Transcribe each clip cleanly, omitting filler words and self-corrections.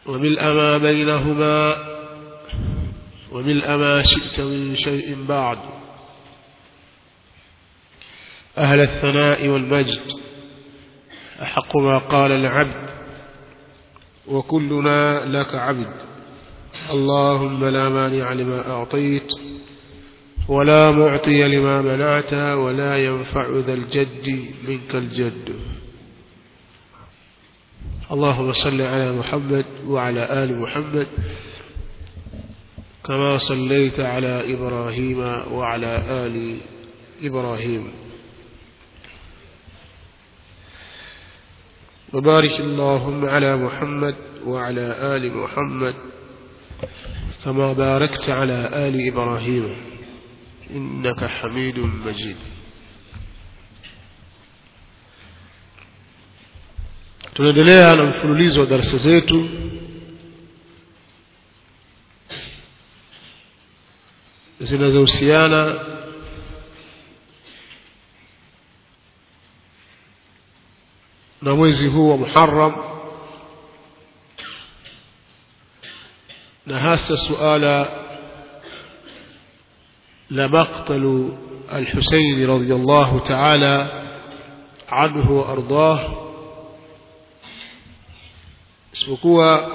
وملء ما بينهما وملء ما شئت من شيء بعد. أهل الثناء والمجد أحق ما قال العبد وكلنا لك عبد. اللهم لا مانع لما أعطيت ولا معطي لما منعت ولا ينفع ذا الجد منك الجد. اللهم صل على محمد وعلى آل محمد كما صليت على إبراهيم وعلى آل إبراهيم، وبارك اللهم على محمد وعلى آل محمد كما باركت على آل إبراهيم إنك حميد مجيد. tunaendelea na mfululizo wa darasa zetu zinazohusiana na mwezi huu wa Muharram, na hasa suala la maqtal al-Husayn radiyallahu ta'ala anhu wa ardah. Isipokuwa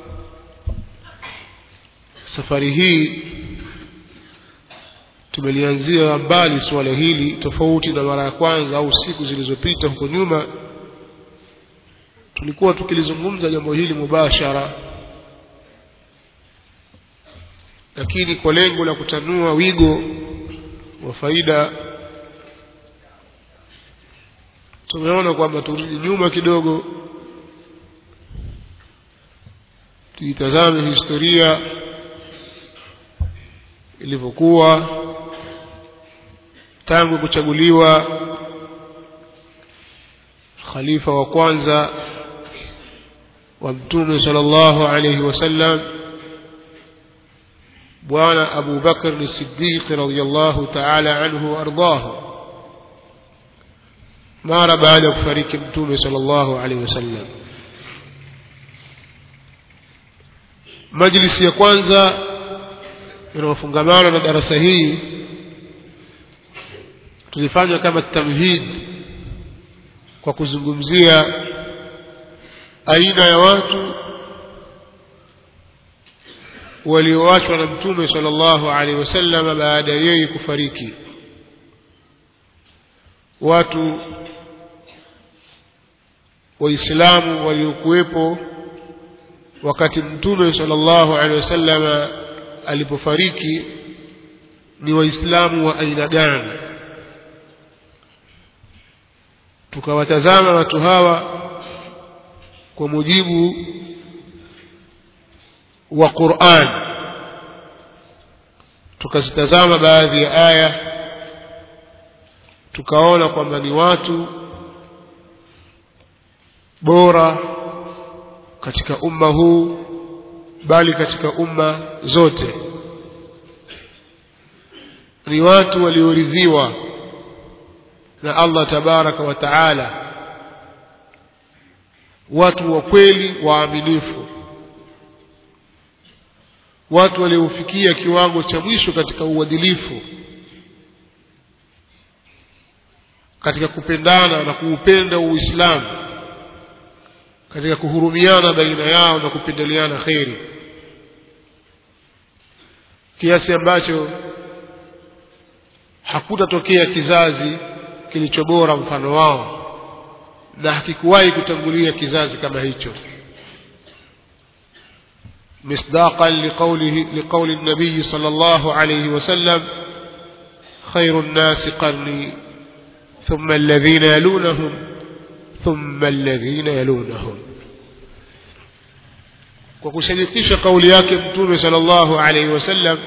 safari hii tumelianzia mbali swala hili, tofauti na mara ya kwanza au siku zilizopita huko nyuma. Tulikuwa tukilizungumza jambo hili mubashara, lakini kwa lengo la kutanua wigo wa faida tumeona kwamba turudi nyuma kidogo, tuitazame historia ilivyokuwa tangu kuchaguliwa khalifa wa kwanza wa Mtume sallallahu alayhi wasallam, bwana Abu Bakr as-Siddiq radiyallahu ta'ala anhu wa ardahu, mara baada ya kufariki Mtume sallallahu alayhi wasallam. Majlisi ya kwanza inayofungamana na darasa hii tulifanya kama tamhid kwa kuzungumzia aina ya watu walioachwa na Mtume sallallahu alaihi wasallam baada ya yeye kufariki. Watu waislamu waliokuwepo wakati Mtume sallallahu alaihi wasallam alipofariki ni waislamu wa aina gani? Tukawatazama watu hawa kwa mujibu wa Qur'an, tukazitazama baadhi ya aya, tukaona kwamba ni watu bora katika umma huu, bali katika umma zote. Ni watu walioridhiwa na Allah tabaraka wa taala, watu wa kweli waaminifu, watu waliofikia kiwango cha mwisho katika uadilifu, katika kupendana na kuupenda Uislamu, katika kuhurumiana baina yao na kupendeleana khairi, kiasi ambacho hakutatokea kizazi kilichobora mfano wao, na hakikuwahi kutangulia kizazi kama hicho. misdaqan liqawli an-nabiy sallallahu alayhi wasallam, khairun nasi qarni thumma alladhina yalunahum thumma alladhina yalunahum. kwa kusadikisha kauli yake Mtume sallallahu alayhi wasallam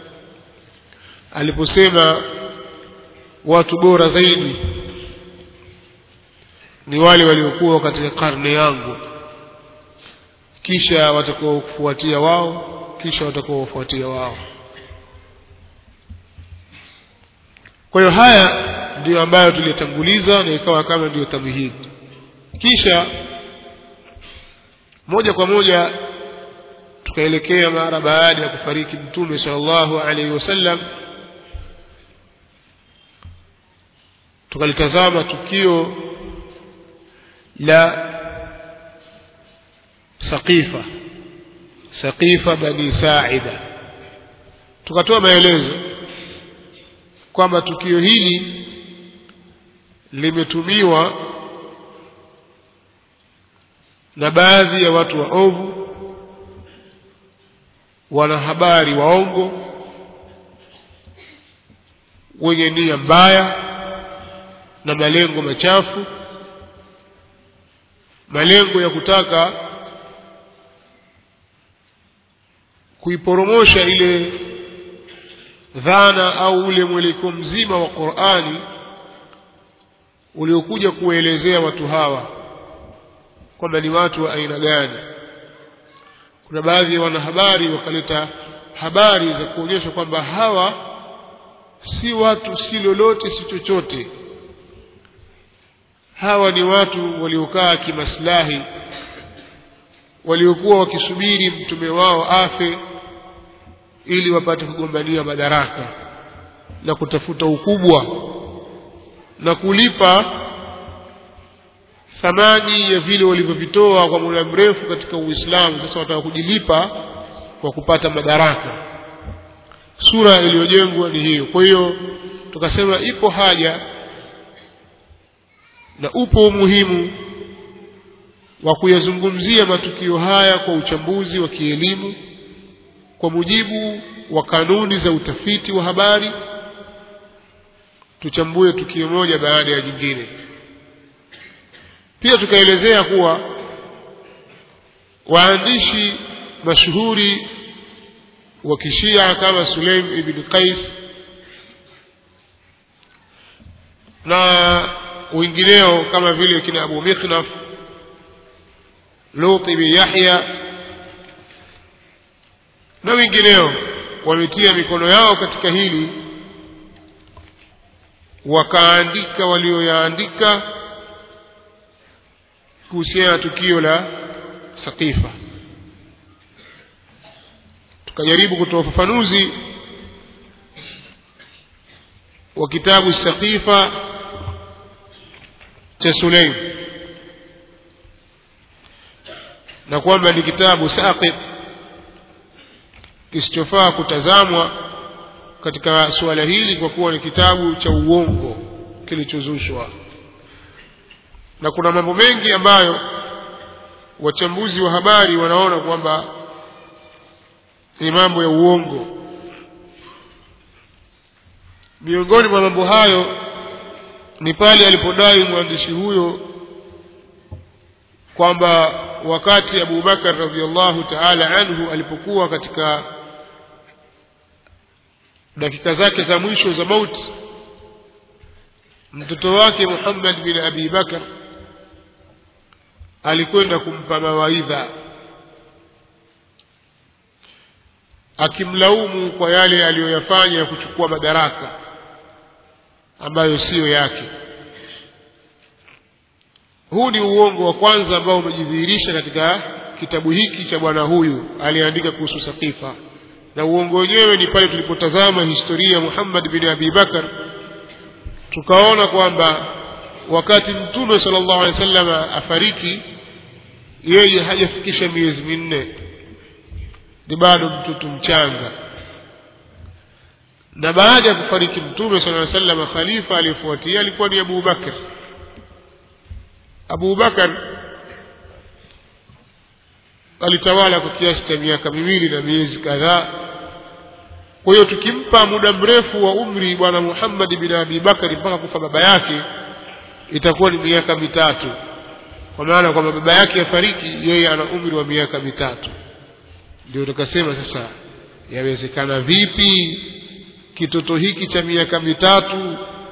aliposema watu bora zaidi ni wale waliokuwa katika karne yangu, kisha watakao kufuatia wao, kisha watakao kufuatia wao. Kwa hiyo haya ndio ambayo tulitanguliza na ikawa kama ndio tamhid. Kisha moja kwa moja tukaelekea mara baada ya kufariki Mtume sallallahu alaihi wasallam, tukalitazama tukio la Saqifa Bani Sa'ida. Tukatoa maelezo kwamba tukio hili limetumiwa na baadhi ya watu waovu, wanahabari waongo, wenye nia mbaya na malengo machafu, malengo ya kutaka kuiporomosha ile dhana au ule mwelekeo mzima wa Qur'ani uliokuja kuelezea watu hawa kwamba ni watu wa aina gani. Kuna baadhi ya wanahabari wakaleta habari za kuonyesha kwamba hawa si watu, si lolote, si chochote. Hawa ni watu waliokaa kimaslahi, waliokuwa wakisubiri mtume wao afe ili wapate kugombania madaraka na kutafuta ukubwa na kulipa thamani ya vile walivyovitoa kwa muda mrefu katika Uislamu. Sasa wataka kujilipa kwa kupata madaraka. Sura iliyojengwa ni hiyo. Kwa hiyo tukasema ipo haja na upo umuhimu wa kuyazungumzia matukio haya kwa uchambuzi wa kielimu kwa mujibu wa kanuni za utafiti wa habari. Tuchambue tukio moja baada ya jingine. Pia tukaelezea kuwa waandishi mashuhuri wa Kishia kama Sulaim ibn Qais na wengineo kama vile kina Abu Mikhnaf, Lut ibn Yahya na wengineo wametia mikono yao katika hili, wakaandika walioyaandika kuhusiana na tukio la Saqifa. Tukajaribu kutoa ufafanuzi wa kitabu Saqifa cha Sulaim, na kwamba ni kitabu saqit kisichofaa kutazamwa katika suala hili kwa kuwa ni kitabu cha uongo kilichozushwa. Na kuna mambo mengi ambayo wachambuzi wa habari wanaona kwamba ni mambo ya uongo. Miongoni mwa mambo hayo ni pale alipodai mwandishi huyo kwamba wakati Abu Bakar radhiallahu ta'ala anhu alipokuwa katika dakika zake za mwisho za mauti, mtoto wake Muhammad bin Abi Bakar alikwenda kumpa mawaidha, akimlaumu kwa yale aliyoyafanya kuchukua madaraka ambayo siyo yake. Huu ni uongo wa kwanza ambao umejidhihirisha katika kitabu hiki cha bwana huyu aliandika kuhusu Saqifa. Na uongo wenyewe ni pale tulipotazama historia ya Muhammad bin Abi Bakar, tukaona kwamba wakati Mtume sallallahu alaihi wasallam afariki, yeye hajafikisha miezi minne, ni bado mtoto mchanga. Na baada ya kufariki Mtume sallallahu alaihi wasallam, khalifa aliyefuatia alikuwa ni Abu Bakar. Abu Bakar alitawala kwa kiasi cha miaka 2 na miezi kadhaa. Kwa hiyo tukimpa muda mrefu wa umri bwana Muhammad bin Abi Bakar mpaka kufa baba yake, itakuwa ni miaka 3, kwa maana kwamba baba yake afariki, yeye ana umri wa miaka 3. Ndio tukasema sasa yawezekana vipi kitoto hiki cha miaka 3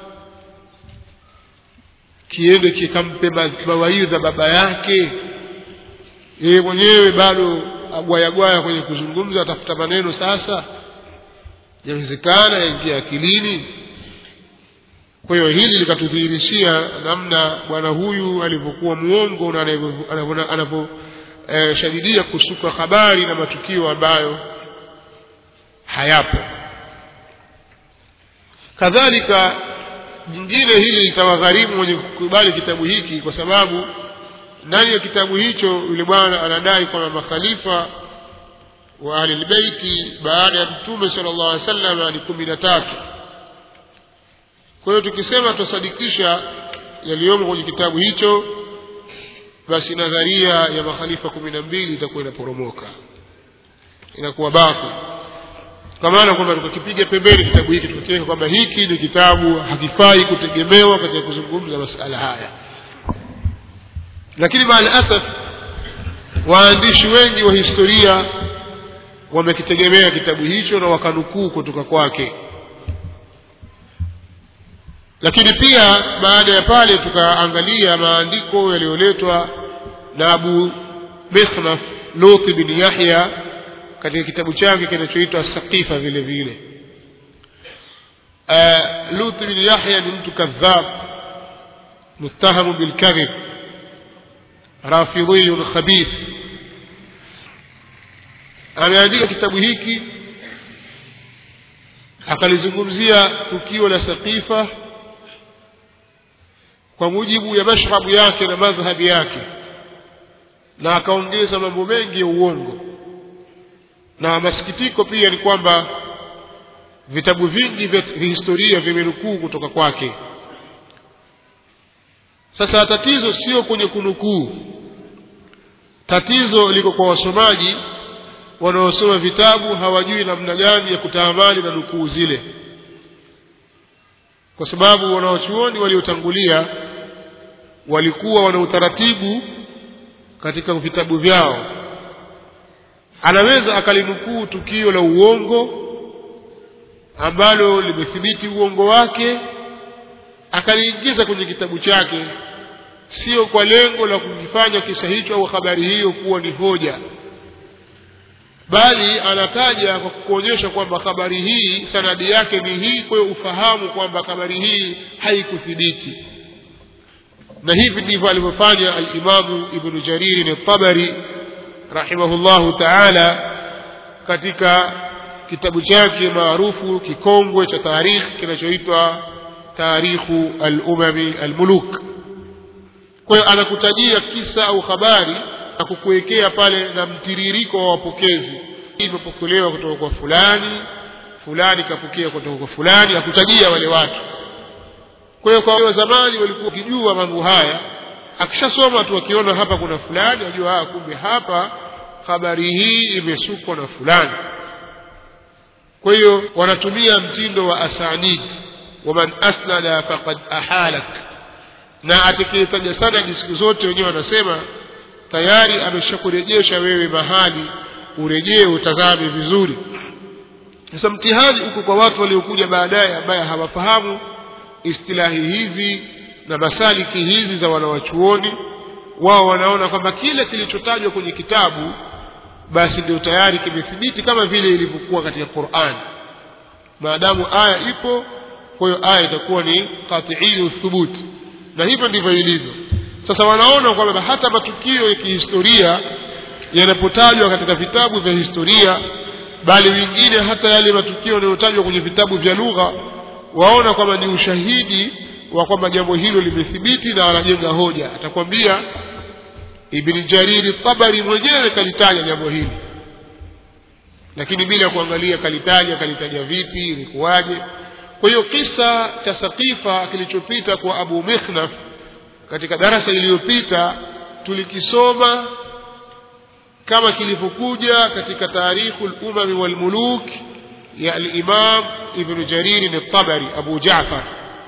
kiende kikampe mawaidha baba yake, yeye mwenyewe bado agwayagwaya kwenye kuzungumza, atafuta maneno. Sasa yawezekana yaingia akilini? Kwa hiyo hili likatudhihirishia namna bwana huyu alivyokuwa muongo na shadidia kusuka habari na matukio ambayo hayapo. Kadhalika jingine hili litawagharimu wenye kukubali kitabu hiki, kwa sababu ndani ya kitabu hicho yule bwana anadai kwamba makhalifa wa ahli albayti baada ya Mtume sallallahu alaihi wasallam ni 13. Kwa hiyo tukisema tusadikisha yaliyomo kwenye kitabu hicho, basi nadharia ya makhalifa 12 itakuwa inaporomoka, inakuwa baki. Kwa maana kwamba tukipiga pembeni kitabu hiki tukiweka kwamba hiki ni kitabu hakifai kutegemewa katika kuzungumza masuala haya. Lakini baada asaf waandishi wengi wa historia wamekitegemea kitabu hicho na wakanukuu kutoka kwake. Lakini pia baada ya pale tukaangalia maandiko yaliyoletwa na Abu Mikhnaf Lut bin Yahya katika kitabu chake kinachoitwa Saqifa vile vile. Lut bin Yahya ni mtu kadhab, muttahamu bil kadhib, rafidhi khabith. Ameandika kitabu hiki akalizungumzia tukio la Saqifa kwa mujibu ya mashhabu yake na madhhabi yake, na akaongeza mambo mengi ya uongo. Na masikitiko pia ni kwamba vitabu vingi vya historia vimenukuu kutoka kwake. Sasa tatizo sio kwenye kunukuu, tatizo liko kwa wasomaji wanaosoma vitabu, hawajui namna gani ya kutaamali na nukuu zile. Kwa sababu wanawachuoni waliotangulia walikuwa wana utaratibu katika vitabu vyao. Anaweza akalinukuu tukio la uongo ambalo limethibiti uongo wake, akaliingiza kwenye kitabu chake, sio kwa lengo la kufanya kisa hicho au habari hiyo kuwa ni hoja, bali anataja kwa kuonyesha kwamba habari hii sanadi yake ni hii, kwa hiyo ufahamu kwamba habari hii haikuthibiti. Na hivi ndivyo alivyofanya al-Imam Ibn Jarir al-Tabari rahimahullahu ta'ala katika kitabu chake maarufu kikongwe cha tarikh kinachoitwa Tarikhu al-Umami al-Muluk. Kwa hiyo anakutajia kisa au habari na kukuwekea pale na mtiririko wa wapokezi, imepokelewa kutoka kwa fulani, fulani kapokea kutoka kwa fulani, akutajia wale watu. Kwa hiyo kwa zamani walikuwa kijua mambo haya, akishasoma tu akiona hapa kuna fulani, ajua kumbe hapa habari hii imesukwa na fulani. Kwa hiyo wanatumia mtindo wa asanid, waman asnada faqad ahalak, na atakayetaja sanadi siku zote wenyewe wanasema tayari ameshakurejesha wewe mahali, urejee utazame vizuri. Sasa mtihani uko kwa watu waliokuja baadaye ambao hawafahamu istilahi hizi na masaliki hizi za wanawachuoni. Wao wanaona kwamba kile kilichotajwa kwenye kitabu basi ndio tayari kimethibiti, kama vile ilivyokuwa katika Qur'an. Maadamu aya ipo, kwa hiyo aya itakuwa ni qat'iyyu thubut, na hivyo ndivyo ilivyo. Sasa wanaona kwamba hata matukio ya kihistoria yanapotajwa katika vitabu vya historia, bali wengine hata yale matukio yanayotajwa kwenye vitabu vya lugha, waona kwamba ni ushahidi wa kwamba jambo hilo limethibiti na wanajenga hoja. Atakwambia Ibn Jarir al-Tabari mwenyewe kalitaja jambo hili, lakini bila kuangalia kalitaja vipi, ilikuwaje. Kwa hiyo kisa cha Saqifa kilichopita kwa Abu Mikhnaf katika darasa iliyopita tulikisoma kama kilivyokuja katika Tarikhul Umam wal Muluk ya al-Imam Ibn Jarir al-Tabari Abu Ja'far,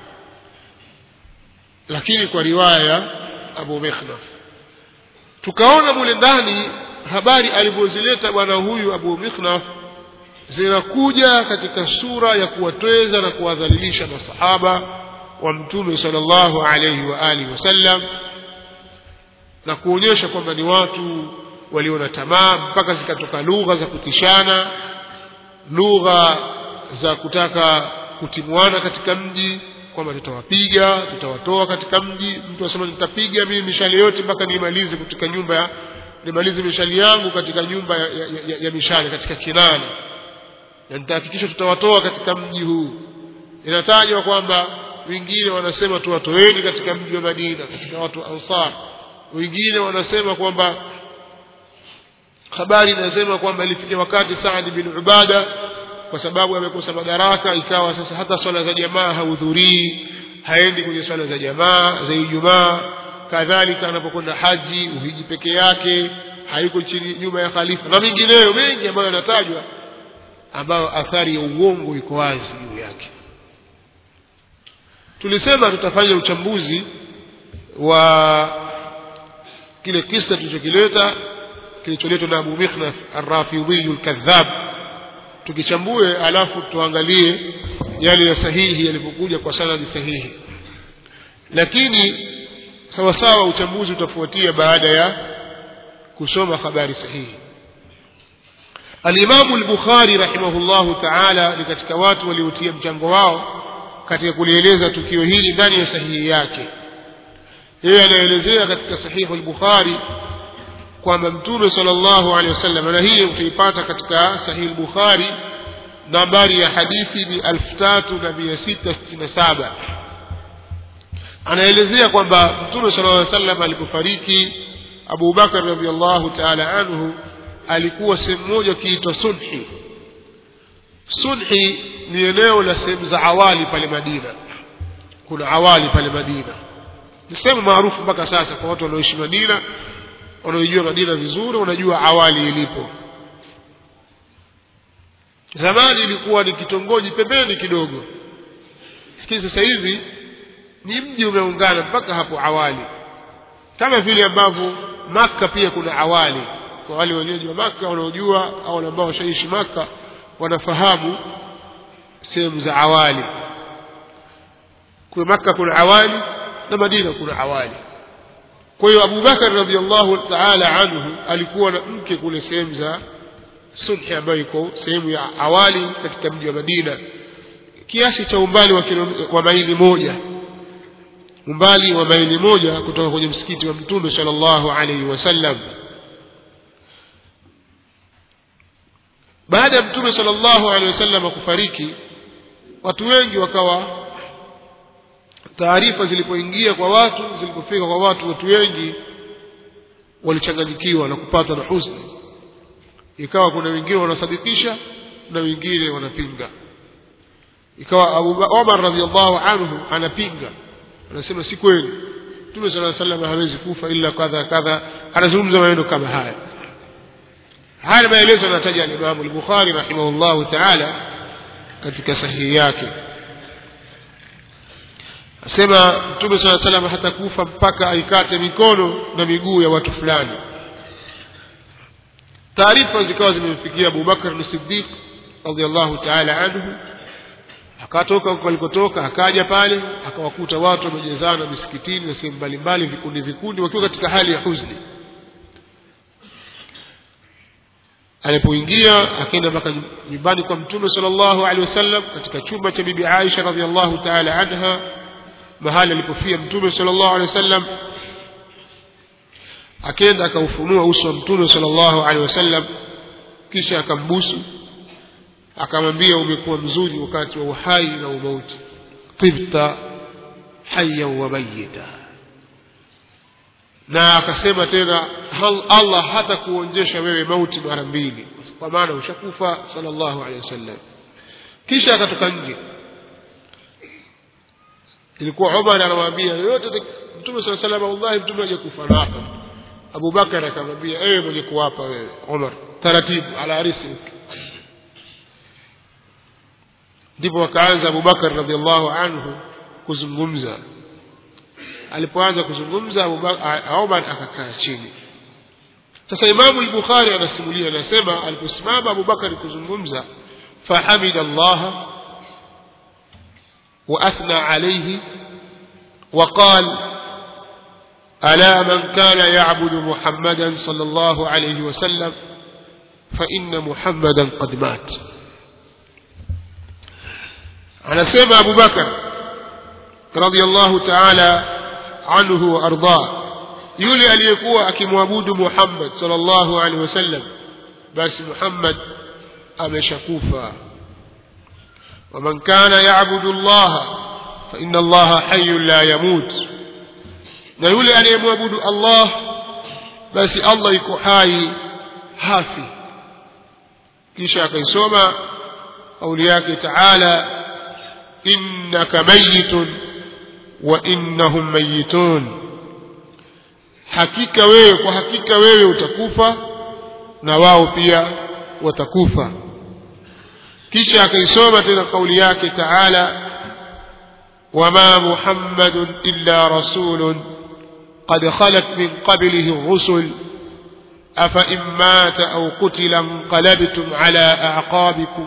lakini kwa riwaya ya Abu Mikhnaf. Tukaona mule ndani habari alipozileta bwana huyu Abu Mikhnaf zinakuja katika sura ya kuwatweza na kuwadhalilisha masahaba wa Mtume sallallahu alayhi wa alihi wasallam, na kuonyesha kwamba ni watu walio na tamaa, mpaka zikatoka lugha za kutishana, lugha za kutaka kutimuana katika mji, kwamba tutawapiga, tutawatoa katika mji. Mtu asema nitapiga mimi mishale yote mpaka niimalize katika nyumba nimalize mishali yangu katika nyumba ya mishali katika Kinana, na nitahakikisha tutawatoa katika mji huu. Inatajwa kwamba wengine wanasema tuwatoeni katika mji wa Madina katika watu Ansar, wengine wanasema kwamba habari inasema kwamba ilifika wakati Saad bin Ubada kwa sababu amekosa madaraka, ikawa sasa hata swala za jamaa hahudhurii, haendi kwenye swala za jamaa za Ijumaa. Kadhalika anapokwenda haji uhiji peke yake, hayuko chini nyuma ya khalifa, na mengineyo mengi ambayo yanatajwa, ambayo athari ya uongo iko wazi juu yake. Tulisema tutafanya uchambuzi wa kile kisa kilicholetwa na Abu Mikhnaf Ar-Rafidhi al-Kadhab, tukichambue alafu tuangalie yale ya sahihi yalipokuja kwa sanadi sahihi. Lakini sawa sawa uchambuzi utafuatia baada ya kusoma habari sahihi. Al-Imam al-Bukhari rahimahullahu ta'ala ni katika watu waliotia mchango wao katika kulieleza tukio hili ndani ya sahihi yake. Yeye anaelezea katika sahihi al-Bukhari kwamba Mtume sallallahu alaihi wasallam, na hii utaipata katika sahihi al-Bukhari nambari ya hadithi ni 3667. Anaelezea kwamba Mtume sallallahu alaihi wasallam alipofariki, Abu Bakar radhiyallahu ta'ala anhu alikuwa sehemu moja kiitwa Sunhi. Sunhi ni eneo la sehemu za awali pale Madina. Kuna awali pale Madina, ni sehemu maarufu mpaka sasa kwa watu wanaoishi Madina, wanaojua Madina vizuri, wanajua awali ilipo. Zamani ilikuwa ni kitongoji pembeni kidogo, lakini sasa hivi ni mji umeungana mpaka hapo awali, kama vile ambavyo Makka pia kuna awali. Kwa wale wenyeji wa Makka wanaojua au ambao washaishi Makka wanafahamu sehemu za awali. Kwa Makka kuna awali na Madina kuna awali. Kwa hiyo Abu Bakar radhiyallahu ta'ala anhu alikuwa na mke kule sehemu za Sunhi, ambayo iko sehemu ya awali katika mji wa Madina, kiasi cha umbali wa maili moja, umbali wa maili moja kutoka kwenye msikiti wa Mtume sallallahu alaihi wasallam. Baada ya Mtume sallallahu alaihi wasallam kufariki, watu wengi wakawa, taarifa zilipofika kwa watu wengi walichanganyikiwa na kupata na huzuni. Ikawa kuna wengine wanasadikisha na wengine wanapinga. Ikawa Abu Umar radhiyallahu anhu anapinga, anasema si kweli, Mtume sallallahu alaihi wasallam hawezi kufa ila kadha kadha. Anazungumza maneno kama haya. Haya maelezo yanataja Imam al-Bukhari rahimahullahu ta'ala katika sahihi yake. Asema Mtume sallallahu alaihi wasallam hatakufa mpaka aikate mikono na miguu ya watu fulani. Taarifa zikawa zimemfikia Abu Bakar as-Siddiq radhiyallahu ta'ala anhu. Akatoka huko alikotoka, akaja pale, akawakuta watu wamejazana misikitini na sehemu mbalimbali, vikundi wakiwa katika hali ya huzuni. Alipoingia akaenda mpaka nyumbani kwa Mtume sallallahu alaihi wasallam, katika chumba cha bibi Aisha radhiyallahu ta'ala anha, mahali alipofia Mtume sallallahu alaihi wasallam. Akaenda akaufunua uso wa Mtume sallallahu alaihi wasallam, kisha akambusu, akamwambia umekuwa mzuri wakati wa uhai na umauti, tibta hayyan wa mayyita. Na akasema tena, Allah hata kuonjesha wewe mauti mara mbili, kwa maana ushakufa sallallahu alaihi wasallam. Kisha akatoka nje. Ilikuwa Umar anamwambia yote Mtume sallallahu alaihi wasallam, wallahi Mtume hajakufa hapa. Abu Bakar akamwambia, ewe mwenye kuapa wewe Umar, taratibu ala arisi. Ndipo akaanza Abu Bakar radhiallahu anhu kuzungumza. Alipoanza kuzungumza, Umar akakaa chini. Sasa Imam al-Bukhari anasimulia, anasema aliposimama Abu Bakar kuzungumza, fahamida Allah wa athna alayhi wa qala ألا من كان يعبد محمدا صلى الله عليه وسلم فإن محمدا قد مات. أنا سمع أبو بكر رضي الله تعالى عنه وأرضاه yule aliyekuwa akimwabudu Muhammad sallallahu alaihi wasallam basi Muhammad ameshakufa. ومن كان يعبد الله فإن الله حي لا يموت, na yule aliyemwabudu Allah basi Allah yuko hai hafi. Kisha akaisoma kauli yake Taala, innaka mayitun wa innahum mayitun, hakika wewe, kwa hakika wewe utakufa na wao pia watakufa. Kisha akaisoma tena kauli yake Taala, wama Muhammadun illa rasulun qad khalat min qablihi ar-rusul afa in mata aw qutila inqalabtum ala a'qabikum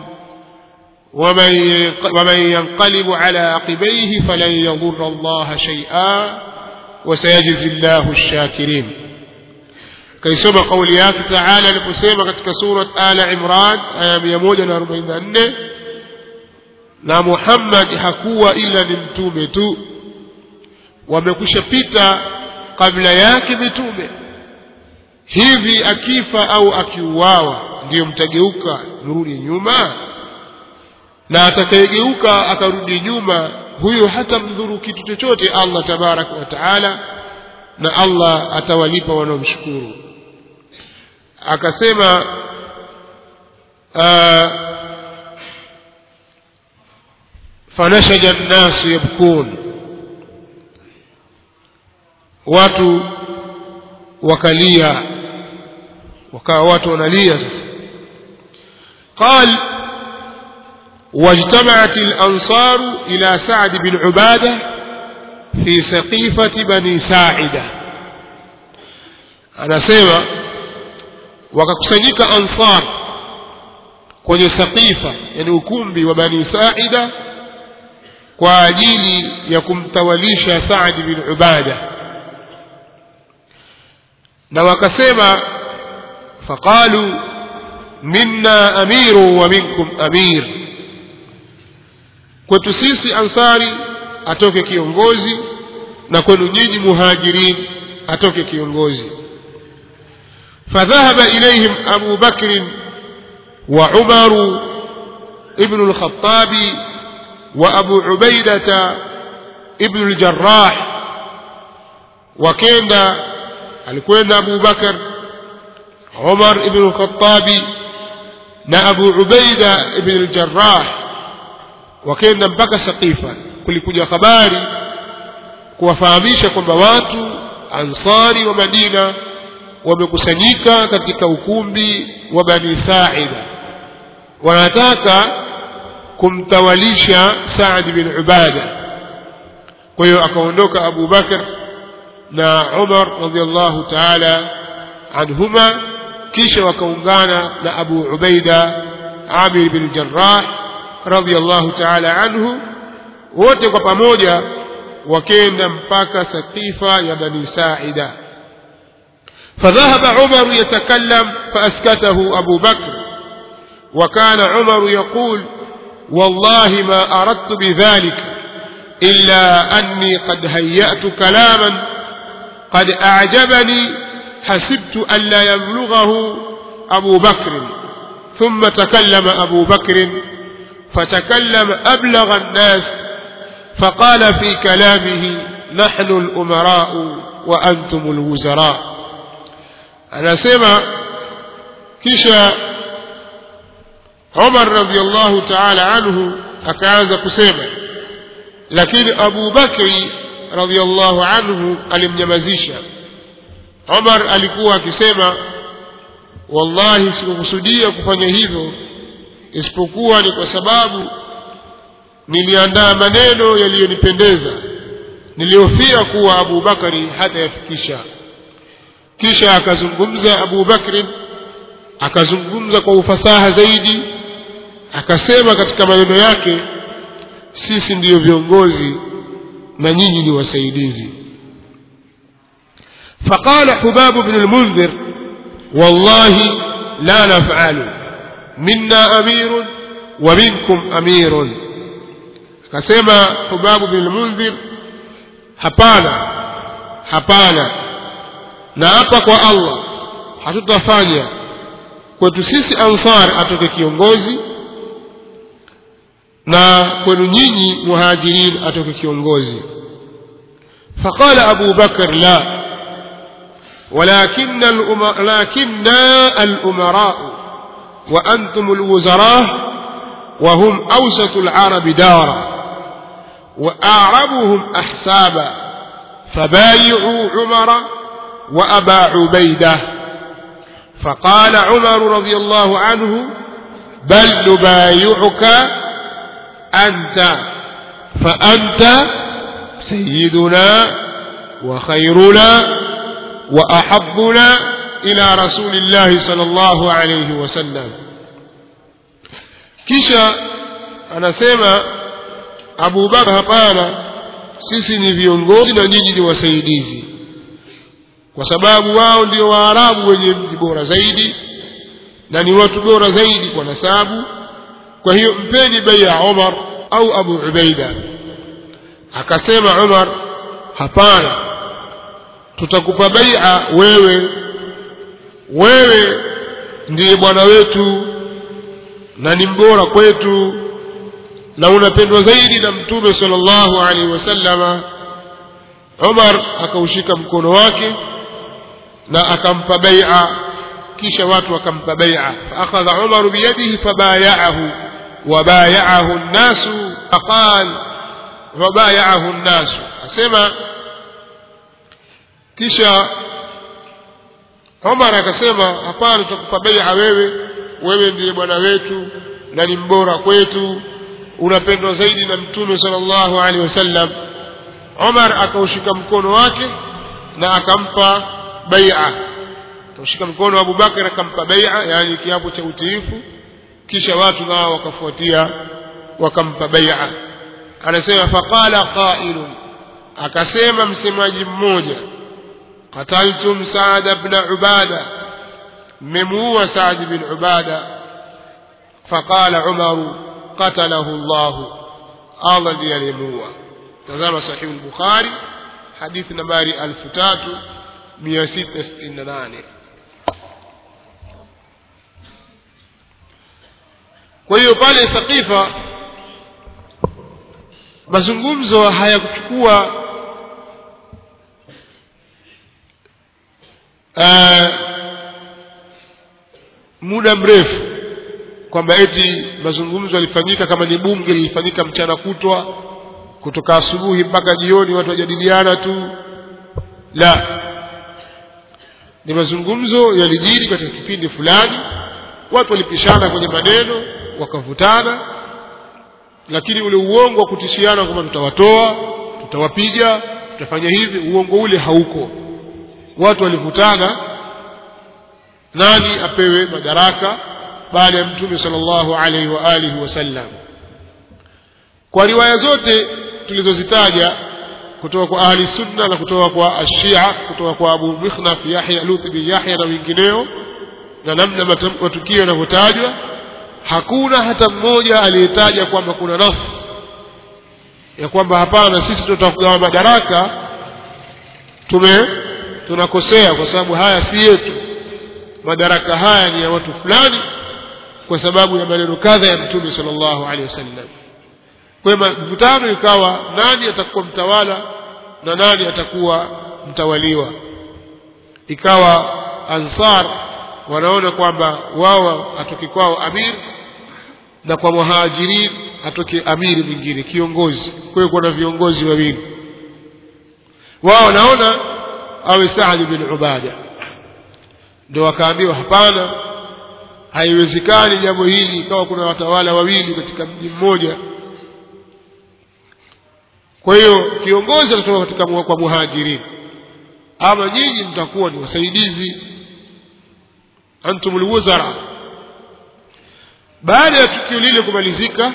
ومن ينقلب على عقبيه فلن يضر الله شيئا وسيجزي الله الشاكرين. كيسمى قوليات تعالى لقسيمة katika سورة آل عمران aya 144, na Muhammad hakuwa ila ni mtume tu, wamekushapita kabla yake mitume, hivi akifa au akiuawa ndio mtageuka mrudi nyuma? Na atakayegeuka akarudi nyuma, huyo hata mdhuru kitu chochote Allah tabaraka wa taala, na Allah atawalipa wanaomshukuru. Akasema fanashaja an-nas yabkun, watu wakalia, wakawa watu wanalia. Sasa قال واجتمعت الأنصار إلى سعد بن عبادة في سقيفة بني ساعدة. أنا سيما وككسنيك أنصار kwenye saqifa, yani ukumbi wa Bani Saida, kwa ajili ya kumtawalisha Saad bin Ubada. Na wakasema faqalu minna amiru wa minkum amir, kwetu sisi Ansari atoke kiongozi na kwenu nyinyi Muhajirin atoke kiongozi. فذهب إليهم أبو بكر وعمر ابن الخطاب وأبو عبيدة ابن الجراح. وكان الكوين أبو بكر عمر ابن الخطاب na Abu Ubaida ibn al-Jarrah wakaenda mpaka Saqifa. Kulikuja habari kuwafahamisha kwamba watu Ansari wa Madina wamekusanyika katika ukumbi wa Bani Saida, wanataka kumtawalisha Saad bin Ubada. Kwa hiyo akaondoka Abu Bakar na Umar radhiallahu ta'ala anhuma, kisha wakaungana na Abu Ubaida Amir bin Jarrah radhiallahu ta'ala anhu, wote kwa pamoja wakaenda mpaka Saqifa ya Bani Saida. فذهب عمر يتكلم فأسكته أبو بكر، وكان عمر يقول والله ما أردت بذلك إلا أني قد هيأت كلاما قد أعجبني حسبت أن لا يبلغه أبو بكر. ثم تكلم أبو بكر فتكلم أبلغ الناس فقال في كلامه نحن الأمراء وأنتم الوزراء. anasema kisha Umar radhiyallahu ta'ala anhu akaanza kusema, lakini Abu Bakri radhiyallahu anhu alimnyamazisha. Umar alikuwa akisema, wallahi sikukusudia kufanya hivyo isipokuwa ni kwa sababu niliandaa maneno yaliyonipendeza, nilihofia kuwa Abu Bakari hatayafikisha. Kisha akazungumza Abu Bakr, akazungumza kwa ufasaha zaidi, akasema katika maneno yake, sisi ndiyo viongozi na nyinyi ni wasaidizi. فقال حباب بن المنذر والله لا نفعل منا أمير ومنكم أمير. akasema حباب بن المنذر, hapana na hapa kwa Allah hatutafanya kwetu sisi Ansar atoke kiongozi na kwenu nyinyi Muhajirin atoke kiongozi. Faqala Abu Bakr la ولكن الأمراء وأنتم الوزراء وهم أوسط العرب دارا وأعربهم أحسابا فبايعوا عمر وأبا عبيدة. فقال عمر رضي الله عنه بل نبايعك أنت فأنت سيدنا وخيرنا وأحبنا إلى رسول الله صلى الله عليه وسلم. kisha anasema Abu Bakr hapana, sisi ni viongozi na nyinyi ni wasaidizi, kwa sababu wao ndio Waarabu wenye mji bora zaidi na ni watu bora zaidi kwa nasabu. Kwa hiyo mpeni bai'a Umar au Abu Ubaida. Akasema Umar hapana, tutakupa bai'a wewe ndiye bwana wetu na ni mbora kwetu na unapendwa zaidi na Mtume sallallahu alaihi wasallama. Umar akaushika mkono wake na akampa bai'a, kisha watu wakampa bai'a. Akhadha Umar biyadihi fabaya'ahu wabaya'ahu an-nasu. Faqal wabaya'ahu an-nasu, asema kisha Umar akasema hapana, tutakupa bai'a wewe ndiye bwana wetu na ni mbora kwetu, unapendwa zaidi na Mtume sallallahu alaihi wasallam. Umar akaushika mkono wake na akampa bai'a. Akaushika mkono wa Abu Bakar akampa bai'a, yani kiapo cha utiifu, kisha watu nao wakafuatia wakampa bai'a. Anasema faqala qailun, akasema msemaji mmoja, qataltum Sa'd ibn Ubada, memuua Sa'd ibn Ubada. Faqala Umar qatalahu Allah ndiye aliyemuua. Tazama Sahih al-Bukhari hadithi nambari 3668. Kwa hiyo pale Saqifa mazungumzo hayakuchukua muda mrefu, kwamba eti mazungumzo yalifanyika kama ni bunge lilifanyika mchana kutwa kutoka asubuhi mpaka jioni watu wajadiliana tu. La, ni mazungumzo yalijiri katika kipindi fulani, watu walipishana kwenye maneno wakavutana, lakini ule uongo wa kutishiana kwamba tutawatoa, tutawapiga, tutafanya hivi, uongo ule hauko. Watu walivutana nani apewe madaraka baada ya Mtume sallallahu alaihi wa alihi wasallam. Kwa riwaya zote tulizozitaja kutoka kwa ahli sunna na kutoka kwa ashia, kutoka kwa Abu Mikhnaf Yahya Luth bin Yahya na wengineo, na namna matukio yanavyotajwa, hakuna hata mmoja aliyetaja kwamba kuna nafsi ya kwamba hapana, sisi tutagawa madaraka tunakosea kwa sababu haya si yetu, madaraka haya ni ya watu fulani kwa sababu ya maneno kadha ya Mtume sallallahu alaihi wasallam. Kwa hiyo mvutano ikawa nani atakuwa mtawala na nani atakuwa mtawaliwa. Ikawa Ansar wanaona kwamba wao atoke kwao amir na kwa Muhajirin atoke amiri mwingine, kiongozi. Kwa hiyo kuna viongozi wawili, wao wanaona awe Sa'd bin Ubada. Ndio wakaambiwa hapana, haiwezekani jambo hili ikawa kuna watawala wawili katika mji mmoja. Kwa hiyo kiongozi atatoka katika kwa Muhajirin, ama nyinyi mtakuwa ni wasaidizi, antumul wuzara. Baada ya tukio lile kumalizika,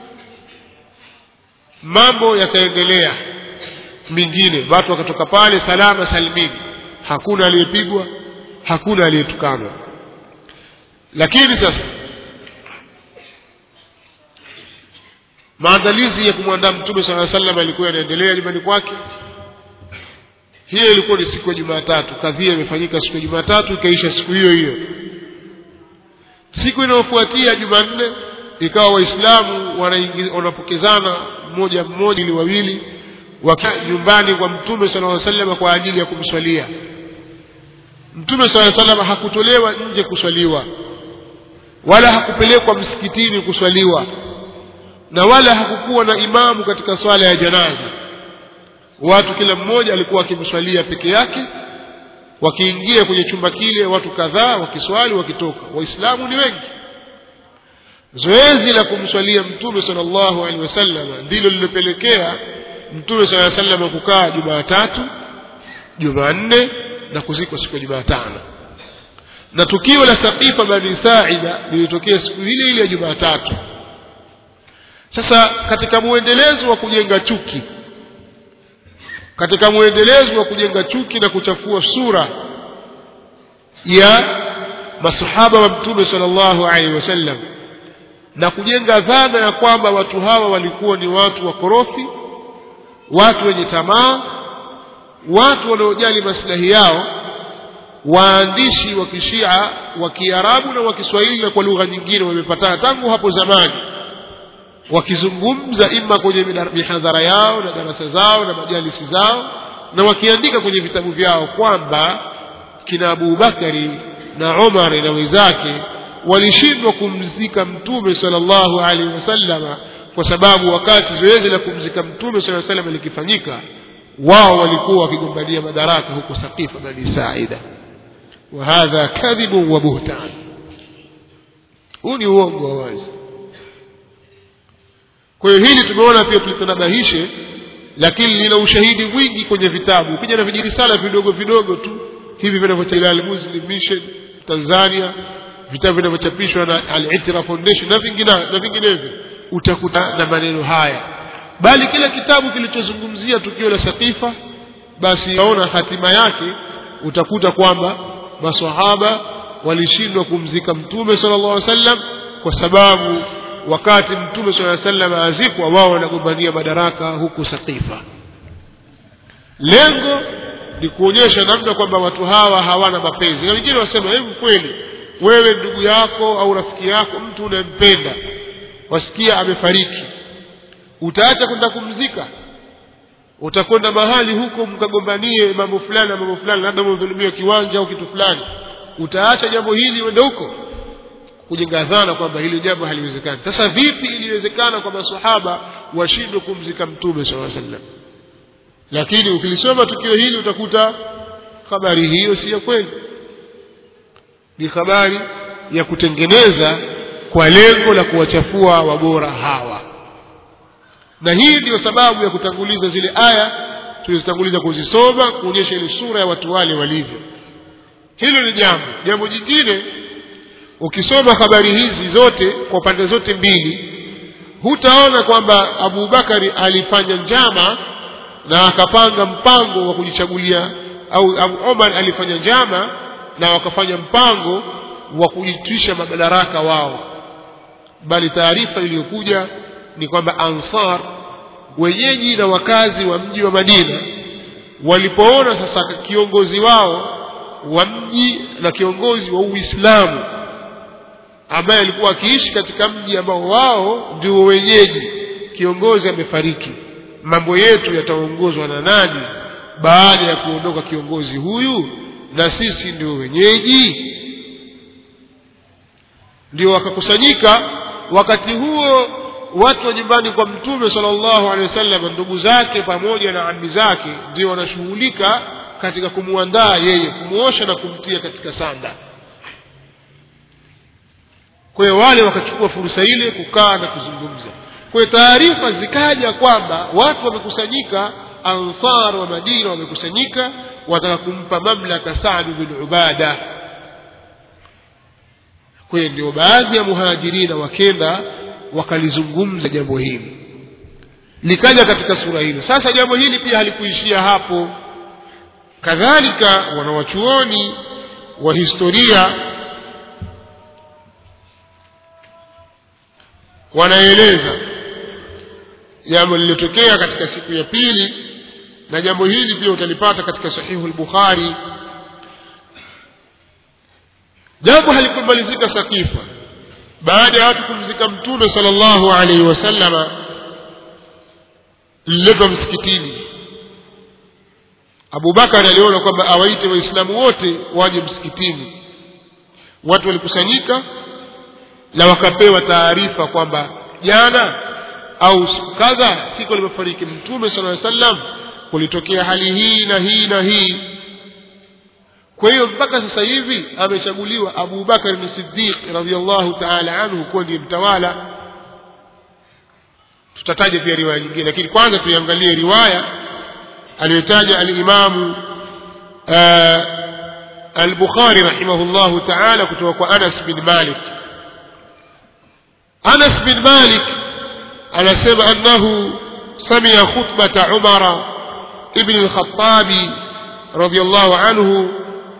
mambo yakaendelea mingine, watu wakatoka pale salama salimini, hakuna aliyepigwa, hakuna aliyetukanwa. Lakini sasa maandalizi ya kumwandaa Mtume sallallahu alaihi wasallam yalikuwa yanaendelea nyumbani kwake. hiyo ilikuwa ni siku ya Jumatatu. Kadhia imefanyika siku ya Jumatatu, ikaisha siku hiyo hiyo. Siku inayofuatia Jumanne ikawa waislamu wanapokezana mmoja mmoja ili wawili wakiwa nyumbani kwa Mtume sallallahu alaihi wasallam kwa ajili ya kumswalia. Mtume sallallahu alaihi wasallam hakutolewa nje kuswaliwa, wala hakupelekwa msikitini kuswaliwa, na wala hakukuwa na imamu katika swala ya janaza. Watu kila mmoja alikuwa akimswalia peke yake, wakiingia kwenye chumba kile watu kadhaa wakiswali wakitoka. Waislamu ni wengi. Zoezi la kumswalia Mtume sallallahu alaihi wasallam ndilo lilopelekea Mtume sallallahu alaihi wasallam kukaa Jumatatu, Jumanne na kuzikwa siku ya Jumatano. Na tukio la Saqifa Bani Sa'ida lilitokea siku ile ile ya Jumatatu. Sasa katika muendelezo wa kujenga chuki, na kuchafua sura ya masahaba wa Mtume sallallahu alaihi wasallam, na kujenga dhana ya kwamba watu hawa walikuwa ni watu wakorofi, watu wenye tamaa, watu wanaojali maslahi yao, waandishi wa Kishia wa Kiarabu na wa Kiswahili na kwa lugha nyingine wamepatana tangu hapo zamani, wakizungumza ima kwenye mihadhara yao na darasa zao na majalisi zao, na wakiandika kwenye vitabu vyao kwamba kina Abu Bakari na Umar na wenzake walishindwa kumzika Mtume sallallahu alaihi wasallam kwa sababu wakati zoezi la kumzika Mtume sallallahu alaihi wasallam likifanyika, wao walikuwa wakigombania madaraka huko Saqifa Bani Sa'ida. Wa hadha kadhibu wa buhtan. Huu ni uongo wa wazi. Kwa hiyo hili tumeona pia tulitanabahishe, lakini lina ushahidi mwingi kwenye vitabu. Ukija na vijirisala vidogo vidogo tu hivi vinavyochapishwa na Muslim Mission Tanzania, vitabu vinavyochapishwa na Al-Itra Foundation na vinginevyo, utakuta na maneno haya. Bali kila kitabu kilichozungumzia tukio la Saqifa, basi naona hatima yake utakuta kwamba maswahaba walishindwa kumzika Mtume sallallahu alaihi wasallam kwa sababu wakati Mtume sallallahu alaihi wasallam azikwa, wao wanagombania madaraka huko Saqifa. Lengo ni kuonyesha namna kwamba watu hawa hawana mapenzi. Na wengine wasema, hebu kweli wewe ndugu yako au rafiki yako, mtu unayempenda, wasikia amefariki, utaacha kwenda kumzika? Utakwenda mahali huko mkagombanie mambo fulani na mambo fulani, labda mdhulumiwe kiwanja au kitu fulani, utaacha jambo hili uende huko? Kujenga dhana kwamba hili jambo haliwezekani. Sasa vipi iliwezekana kwa maswahaba washindwe kumzika Mtume sallallahu alaihi wasallam? Lakini ukilisoma tukio hili utakuta habari hiyo si ya kweli, ni habari ya kutengeneza kwa lengo la kuwachafua wabora hawa. Na hii ndio sababu ya kutanguliza zile aya tulizotanguliza kuzisoma, kuonyesha ile sura ya watu wale walivyo. Hilo ni jambo jingine. Ukisoma habari hizi zote kwa pande zote mbili, hutaona kwamba Abu Bakari alifanya njama na akapanga mpango wa kujichagulia, au Abu Umar alifanya njama na wakafanya mpango wa kujitwisha madaraka wao. Bali taarifa iliyokuja ni kwamba Ansar, wenyeji na wakazi wa mji wa Madina, walipoona sasa kiongozi wao wa mji na kiongozi wa Uislamu ambaye alikuwa akiishi katika mji ambao wao ndio wenyeji, kiongozi amefariki, mambo yetu yataongozwa na nani baada ya kuondoka kiongozi huyu, na sisi ndio wenyeji? Ndio wakakusanyika wakati huo watu wa nyumbani kwa Mtume sallallahu alaihi wasallam, ndugu zake pamoja na ammi zake, ndio wanashughulika katika kumuandaa yeye, kumuosha na kumtia katika sanda. Kwa hiyo wale wakachukua fursa ile kukaa na kuzungumza. Kwa hiyo taarifa zikaja kwamba watu wamekusanyika, Ansar wa Madina wamekusanyika, wataka kumpa mamlaka Saad bin Ubada. Kwa hiyo ndio baadhi ya muhajirina wakenda wakalizungumza jambo hili, likaja katika sura hili. Sasa jambo hili pia halikuishia hapo. Kadhalika wanawachuoni wa historia wanaeleza jambo lililotokea katika siku ya pili na jambo hili pia utalipata katika sahihu al-Bukhari. Jambo halipomalizika Saqifa, baada ya watu kumzika mtume sallallahu alaihi wasallam, liletwa msikitini. Abu Bakar aliona kwamba awaite waislamu wote waje msikitini. Watu walikusanyika na wakapewa taarifa kwamba jana au siku kadha, siku alipofariki mtume sallallahu alaihi wasallam, kulitokea hali hii na hii na hii. Kwa hiyo mpaka sasa hivi amechaguliwa Abu Bakar as-Siddiq radhiyallahu ta'ala anhu kuwa ndiye mtawala. Tutataja pia riwaya nyingine, lakini kwanza tuangalie riwaya aliyotaja al-Imam al-Bukhari rahimahullahu ta'ala kutoka kwa Anas bin Malik. Anas bin Malik anasema annahu sami'a khutbata Umar ibn al-Khattab radhiyallahu anhu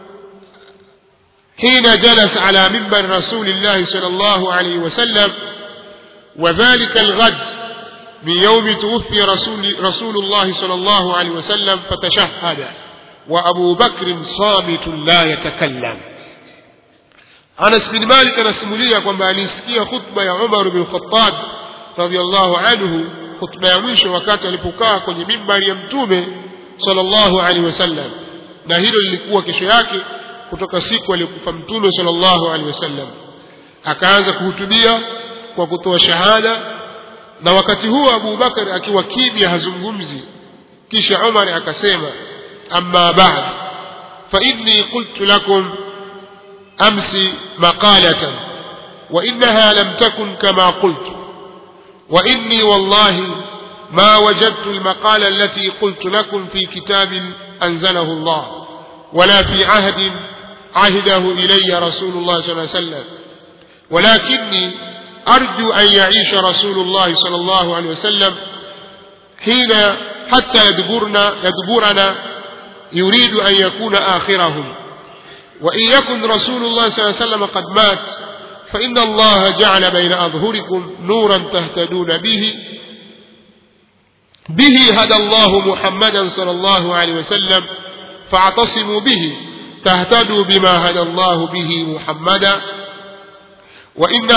حين جلس على منبر رسول الله صلى الله عليه وسلم، وذلك الغد من يوم توفي رسول الله صلى الله عليه وسلم، فتشهد وأبو بكر صامت لا يتكلم. أنس بن مالك نسموليه kwamba alisikia khutba ya Umar bin Khattab radhiyallahu anhu, khutba ya mwisho wakati alipokaa kwenye mimbari ya mtume sallallahu alaihi wasallam, na hilo lilikuwa kesho yake kutoka siku aliyokufa mtume sallallahu alaihi wasallam. Akaanza kuhutubia kwa kutoa shahada, na wakati huo Abu Bakar akiwa kimya hazungumzi. Kisha Umar akasema, amma ba'd fa inni qultu lakum amsi maqalatan wa innaha lam takun kama qultu, wa inni wallahi ma wajadtu al-maqala allati qultu lakum fi kitabin anzalahu Allah wala fi ahdin عهده إلي رسول الله صلى الله عليه وسلم، ولكني أرجو أن يعيش رسول الله صلى الله عليه وسلم حين حتى يدبرنا يريد أن يكون آخرهم، وإن يكن رسول الله صلى الله عليه وسلم قد مات فإن الله جعل بين أظهركم نورا تهتدون به هدى الله محمدا صلى الله عليه وسلم، فاعتصموا به تهتدوا بما هدى الله به محمدا، وإن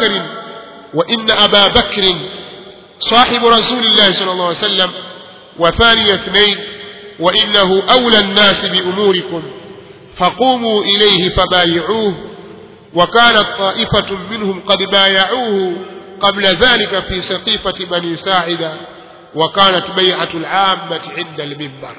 أبا بكر صاحب رسول الله صلى الله عليه وسلم وثاني اثنين، وإنه أولى الناس بأموركم، فقوموا إليه فبايعوه، وكانت طائفة منهم قد بايعوه قبل ذلك في سقيفة بني ساعدة، وكانت بيعة العامة عند المنبر.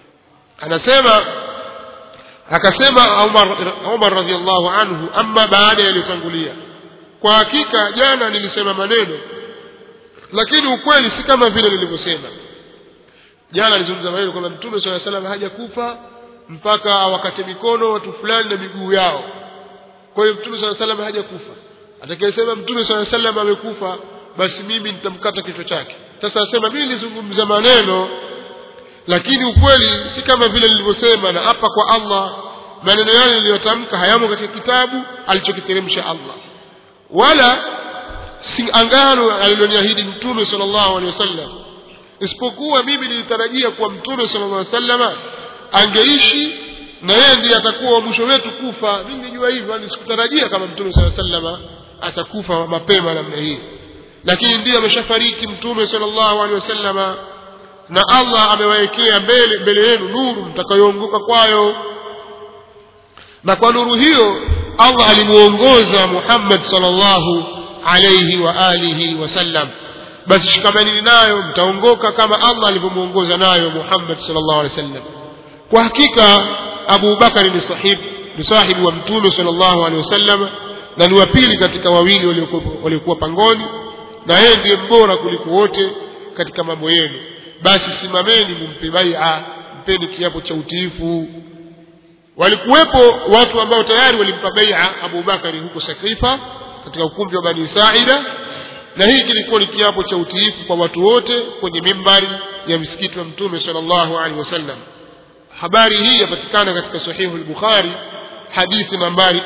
akasema Umar radhiyallahu anhu, amma baada yaliyotangulia, kwa hakika jana nilisema maneno, lakini ukweli si kama vile nilivyosema. Jana nilizungumza maneno kwamba mtume sallallahu alaihi wasallam hajakufa mpaka wakate mikono watu fulani na miguu yao. Kwa hiyo mtume sallallahu alaihi wasallam hajakufa. Atakayesema mtume sallallahu alaihi wasallam amekufa, basi mimi nitamkata kichwa chake. Sasa asema mimi nilizungumza maneno, lakini ukweli si kama vile nilivyosema, na hapa kwa Allah maneno yale niliyotamka hayamo katika kitabu alichokiteremsha Allah, wala si angano aliloniahidi mtume sallallahu alaihi wasallam, isipokuwa mimi nilitarajia kuwa mtume sallallahu alaihi wasallam angeishi na yeye ndiye atakuwa mwisho wetu kufa. Mimi nilijua hivyo, nisikutarajia kama mtume sallallahu alaihi wasallam atakufa mapema namna hii, lakini ndiye ameshafariki mtume sallallahu alaihi wasallam, na Allah amewaekea mbele yenu nuru mtakayoongoka kwayo, na kwa nuru hiyo Allah alimuongoza Muhammad sallallahu alayhi wa alihi wasallam. Basi shikamani nayo mtaongoka kama Allah alivyomuongoza nayo Muhammad sallallahu alayhi wasallam. Kwa hakika Abu Bakar ni sahibu wa mtume sallallahu alayhi wasallam, na ni wa pili katika wawili waliokuwa pangoni, na yeye ndiye mbora kuliko wote katika mambo yenu. Basi simameni mumpe bai'a, mpeni kiapo cha utiifu. Walikuwepo watu ambao tayari walimpa bai'a Abu Bakari huko Saqifa katika ukumbi wa Bani Saida, na hii kilikuwa ni kiapo cha utiifu kwa watu wote kwenye mimbari ya msikiti wa mtume sallallahu alaihi wasallam. Habari hii yapatikana katika sahihu al-Bukhari hadithi nambari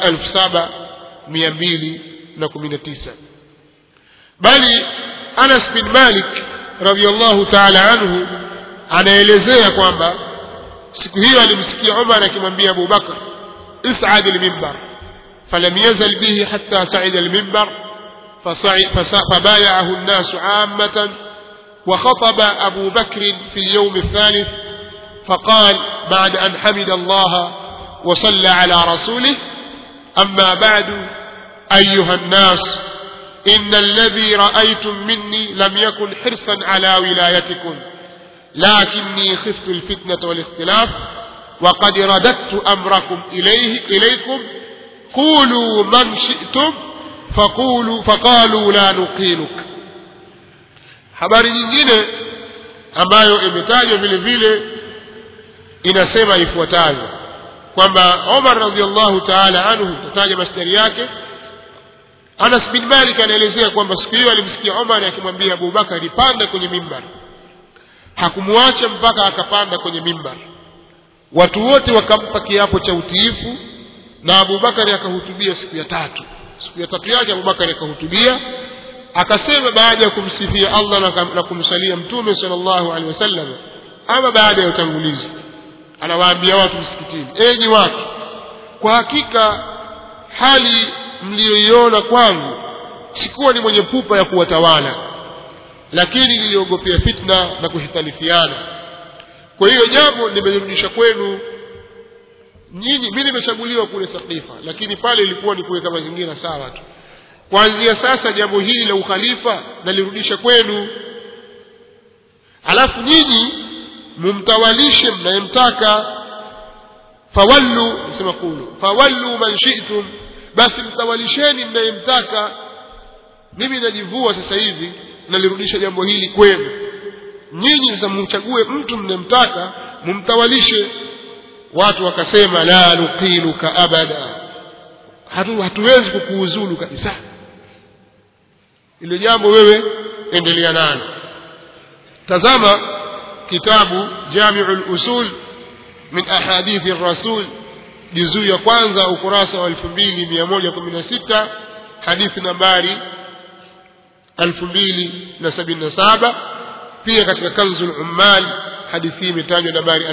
7219. Bali Anas bin Malik radhiyallahu ta'ala anhu anaelezea kwamba siku hiyo alimsikia Umar akimwambia Abu Bakar is'ad al-minbar falam yazal bihi hatta sa'ida al-minbar فبايعه الناس عامة وخطب أبو بكر في اليوم الثالث فقال بعد أن حمد الله وصلى على رسوله أما بعد أيها الناس إن الذي رأيتم مني لم يكن حرصا على ولايتكم لكني خفت الفتنة والاختلاف وقد رددت أمركم إليكم قولوا من شئتم فقالوا لا نقيلك. habari nyingine ambayo imetajwa vile vile inasema ifuatayo kwamba Umar radhiallahu ta'ala anhu, tutaja masdari yake. Anas bin Malik anaelezea kwamba siku hiyo alimsikia Umar akimwambia Abu Bakar panda kwenye mimbar, hakumwacha mpaka akapanda kwenye mimbar. Watu wote wakampa kiapo cha utiifu na Abu Bakar akahutubia siku ya tatu yake. Abu Bakar akahutubia akasema baada ya kumsifia Allah na kumsalia Mtume sallallahu alaihi wasallam, ama baada ya utangulizi anawaambia watu msikitini, enyi watu, kwa hakika hali mlioiona kwangu sikuwa ni mwenye pupa ya kuwatawala, lakini niliogopea fitna na kuhitalifiana. Kwa hiyo jambo nimerudisha kwenu nyinyi. Mimi nimechaguliwa kule Saqifa, lakini pale ilikuwa ni kuweka mazingira sawa tu. Kuanzia sasa jambo hili la ukhalifa nalirudisha kwenu, alafu nyinyi mumtawalishe mnayemtaka. Fawallu, nasema kulu fawallu man shi'tum, basi mtawalisheni mnayemtaka. Mimi najivua sasa hivi nalirudisha jambo hili kwenu. Nyinyi sasa mchague mtu mnayemtaka mumtawalishe. Watu wakasema la nuqiluka abada, hatuwezi kukuuzulu kabisa, ile jambo wewe endelea nalo. Tazama kitabu Jami'ul Usul min ahadith ar-Rasul, juzuu ya kwanza ukurasa wa 2116 hadithi nambari 2077. pia katika Kanzul Ummal hadithi imetajwa nambari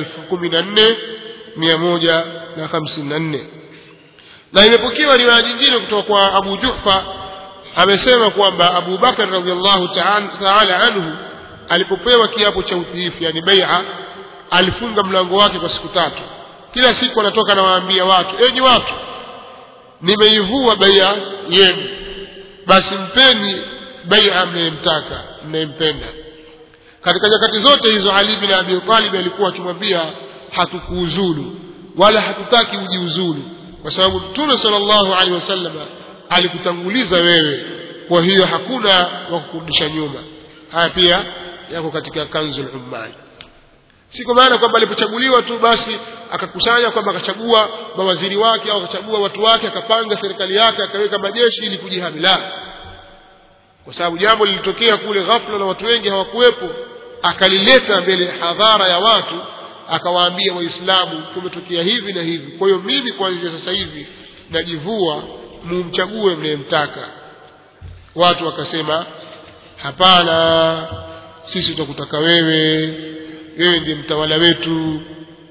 14154. na imepokewa riwaya nyingine kutoka kwa Abu Juhfa, amesema kwamba Abu Bakar radhiallahu ta'ala anhu alipopewa kiapo cha utiifu, yani bai'a, alifunga mlango wake kwa siku 3. Kila siku anatoka na waambia watu, enyi watu, nimeivua bai'a yenu, basi mpeni bai'a mnayemtaka mnayempenda. Katika nyakati zote hizo Ali bin Abi Talib alikuwa akimwambia hatukuuzulu wala hatutaki ujiuzulu, kwa sababu Mtume sallallahu alaihi wasallam alikutanguliza wewe, kwa hiyo hakuna wa kukurudisha nyuma. Haya pia yako katika Kanzul Ummal. Si kwa maana kwamba alipochaguliwa tu basi akakusanya kwamba akachagua mawaziri wake au akachagua watu wake akapanga serikali yake akaweka majeshi ili kujihami, la. Kwa sababu jambo lilitokea kule ghafla na watu wengi hawakuwepo, akalileta mbele hadhara ya watu, akawaambia Waislamu kumetokea hivi na hivi, kwa hiyo mimi kuanzia sasa hivi najivua, mumchague mnayemtaka. Watu wakasema hapana, sisi tutakutaka wewe ndiye mtawala wetu.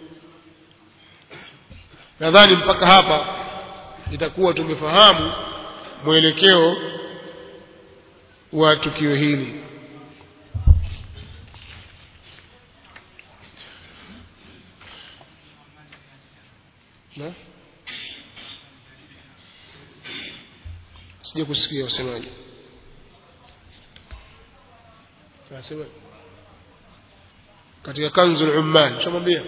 Nadhani mpaka hapa itakuwa tumefahamu mwelekeo wa tukio hili. Na sije kusikia usemaje. Nasema katika Kanzul Ummal tumwambia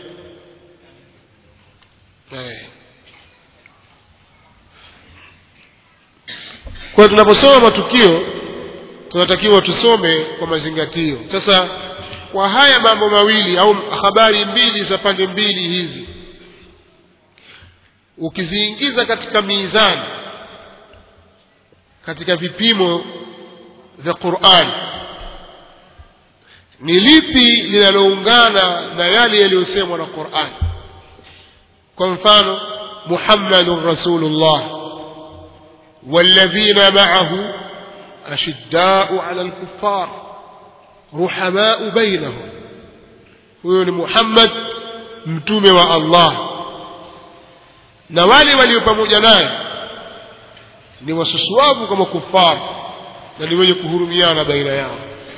kwa tunaposoma matukio tunatakiwa tusome kwa mazingatio. Sasa kwa haya mambo mawili au habari mbili za pande mbili hizi, ukiziingiza katika mizani, katika vipimo vya Qur'an, ni lipi linaloungana na yale yaliyosemwa na Qur'an? Kwa mfano, Muhammadur Rasulullah walladhina ma'ahu ashidda'u 'ala al-kuffar ruhama'u bainahum huyo ni Muhammad mtume wa Allah, na wale walio pamoja naye ni wasusuavu kama kufar na ni wenye kuhurumiana baina yao.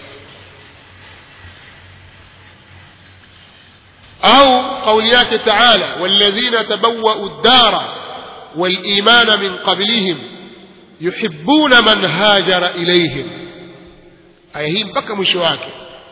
au kauli yake Taala, walladhina tabawwa'u ad-dara wal imana min qablihim yuhibbuna man hajara ilayhim. aya hii mpaka mwisho wake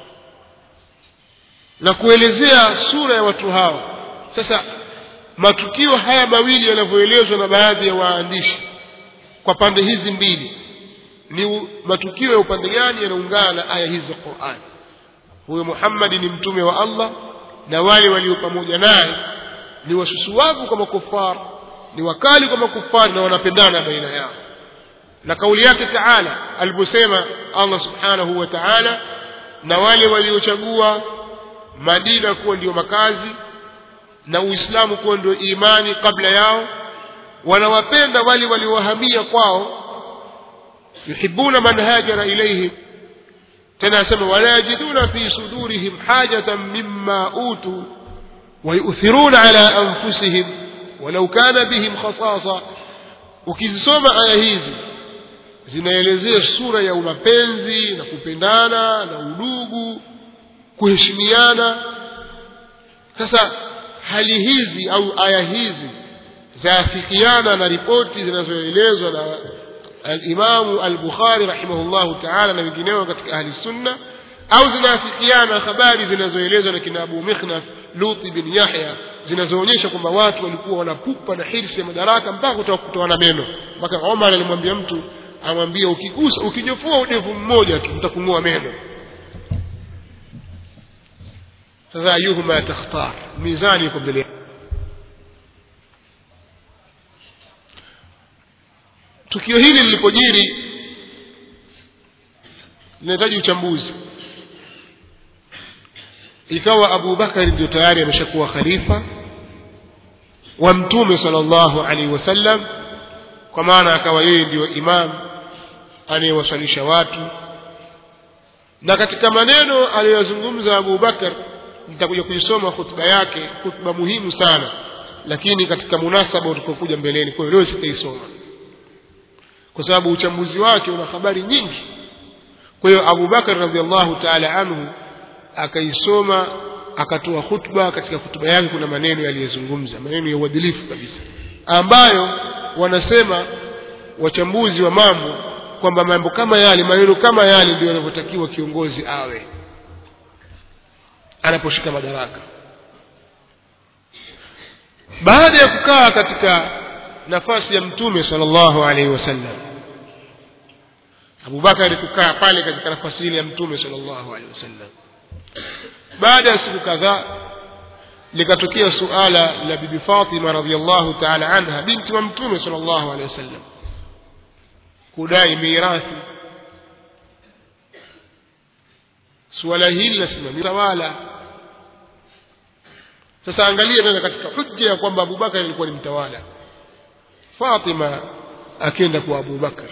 na kuelezea sura ya watu hawa. Sasa matukio haya mawili yanavyoelezwa na baadhi ya waandishi kwa pande hizi mbili, ni matukio ya upande gani yanaungana na aya hizi za Qur'an? Huyo Muhammad ni mtume wa Allah na wale walio pamoja naye ni wasusuwavu kama kufar, ni wakali kama kufar na wanapendana baina yao. Na kauli yake Taala aliposema Allah subhanahu wa ta'ala, na wale waliochagua Madina kuwa ndio makazi na Uislamu kuwa ndio imani kabla yao, wanawapenda wale waliohamia kwao, yuhibbuna man hajara ilayhim. Tena asema wala yajiduna fi sudurihim hajatan mimma utu wa yu'thiruna ala anfusihim walau kana bihim khasasa. Ukizisoma aya hizi zinaelezea sura ya mapenzi na kupendana na udugu, kuheshimiana. Sasa hali hizi au aya hizi zaafikiana na ripoti zinazoelezwa na al-Imam al-Bukhari rahimahullahu ta'ala na wengineo katika ahli sunna, au zinaafikiana habari zinazoelezwa na kina Abu Mikhnaf Lut bin Yahya zinazoonyesha kwamba watu walikuwa wanapupa na hirsi ya madaraka mpaka kutoana meno. Mpaka Omar alimwambia mtu, amwambia ukigusa ukinyofua udevu mmoja tu mtakung'oa meno. Sasa ayuhuma takhtar, mizani iko mbele. Tukio hili lilipojiri linahitaji uchambuzi. Ikawa Abu Bakar ndio tayari ameshakuwa khalifa wa Mtume sallallahu alaihi wasallam, kwa maana akawa yeye ndio imam anayewasalisha watu. Na katika maneno aliyozungumza Abu Bakar, nitakuja kuisoma hutuba yake, hutuba muhimu sana, lakini katika munasaba utakokuja mbeleni, kwa hiyo leo sitaisoma kwa sababu uchambuzi wake una habari nyingi. Kwa hiyo Abu Bakar radhiallahu ta'ala anhu akaisoma, akatoa hutuba. Katika hutuba yake kuna maneno yaliyozungumza, maneno ya uadilifu kabisa, ambayo wanasema wachambuzi wa mambo kwamba mambo kama yale, maneno kama yale ndio yanavyotakiwa kiongozi awe anaposhika madaraka. Baada ya kukaa katika nafasi ya Mtume sallallahu alaihi wasallam, Abu Bakar kukaa pale katika nafasi ile ya Mtume sallallahu alaihi wasallam, baada ya siku kadhaa likatokea suala la bibi Fatima radhiyallahu ta'ala anha, binti wa Mtume sallallahu alaihi wasallam, kudai mirathi. Suala hili lasimamia tawala. Sasa angalia tena katika hujja ya kwamba Abu Bakar alikuwa ni mtawala, Fatima akaenda kwa Abu Bakar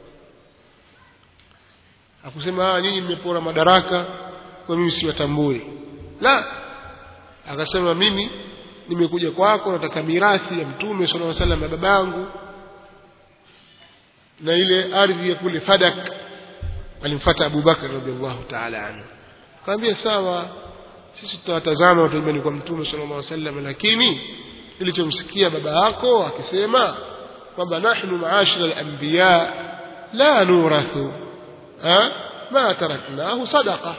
akusema, nyinyi mmepora madaraka, kwa mimi siwatambui. La, akasema mimi nimekuja kwako, nataka mirathi ya Mtume sallallahu alaihi wasallam na babangu na ile ardhi ya kule Fadak. Alimfuata Abu Bakar radhiallahu ta'ala anhu, akamwambia sawa, sisi tutawatazama watu nyumbani kwa Mtume sallallahu alaihi wasallam, lakini nilichomsikia baba yako akisema kwamba nahnu maashara al-anbiya la nurathu ma taraknahu sadaqa.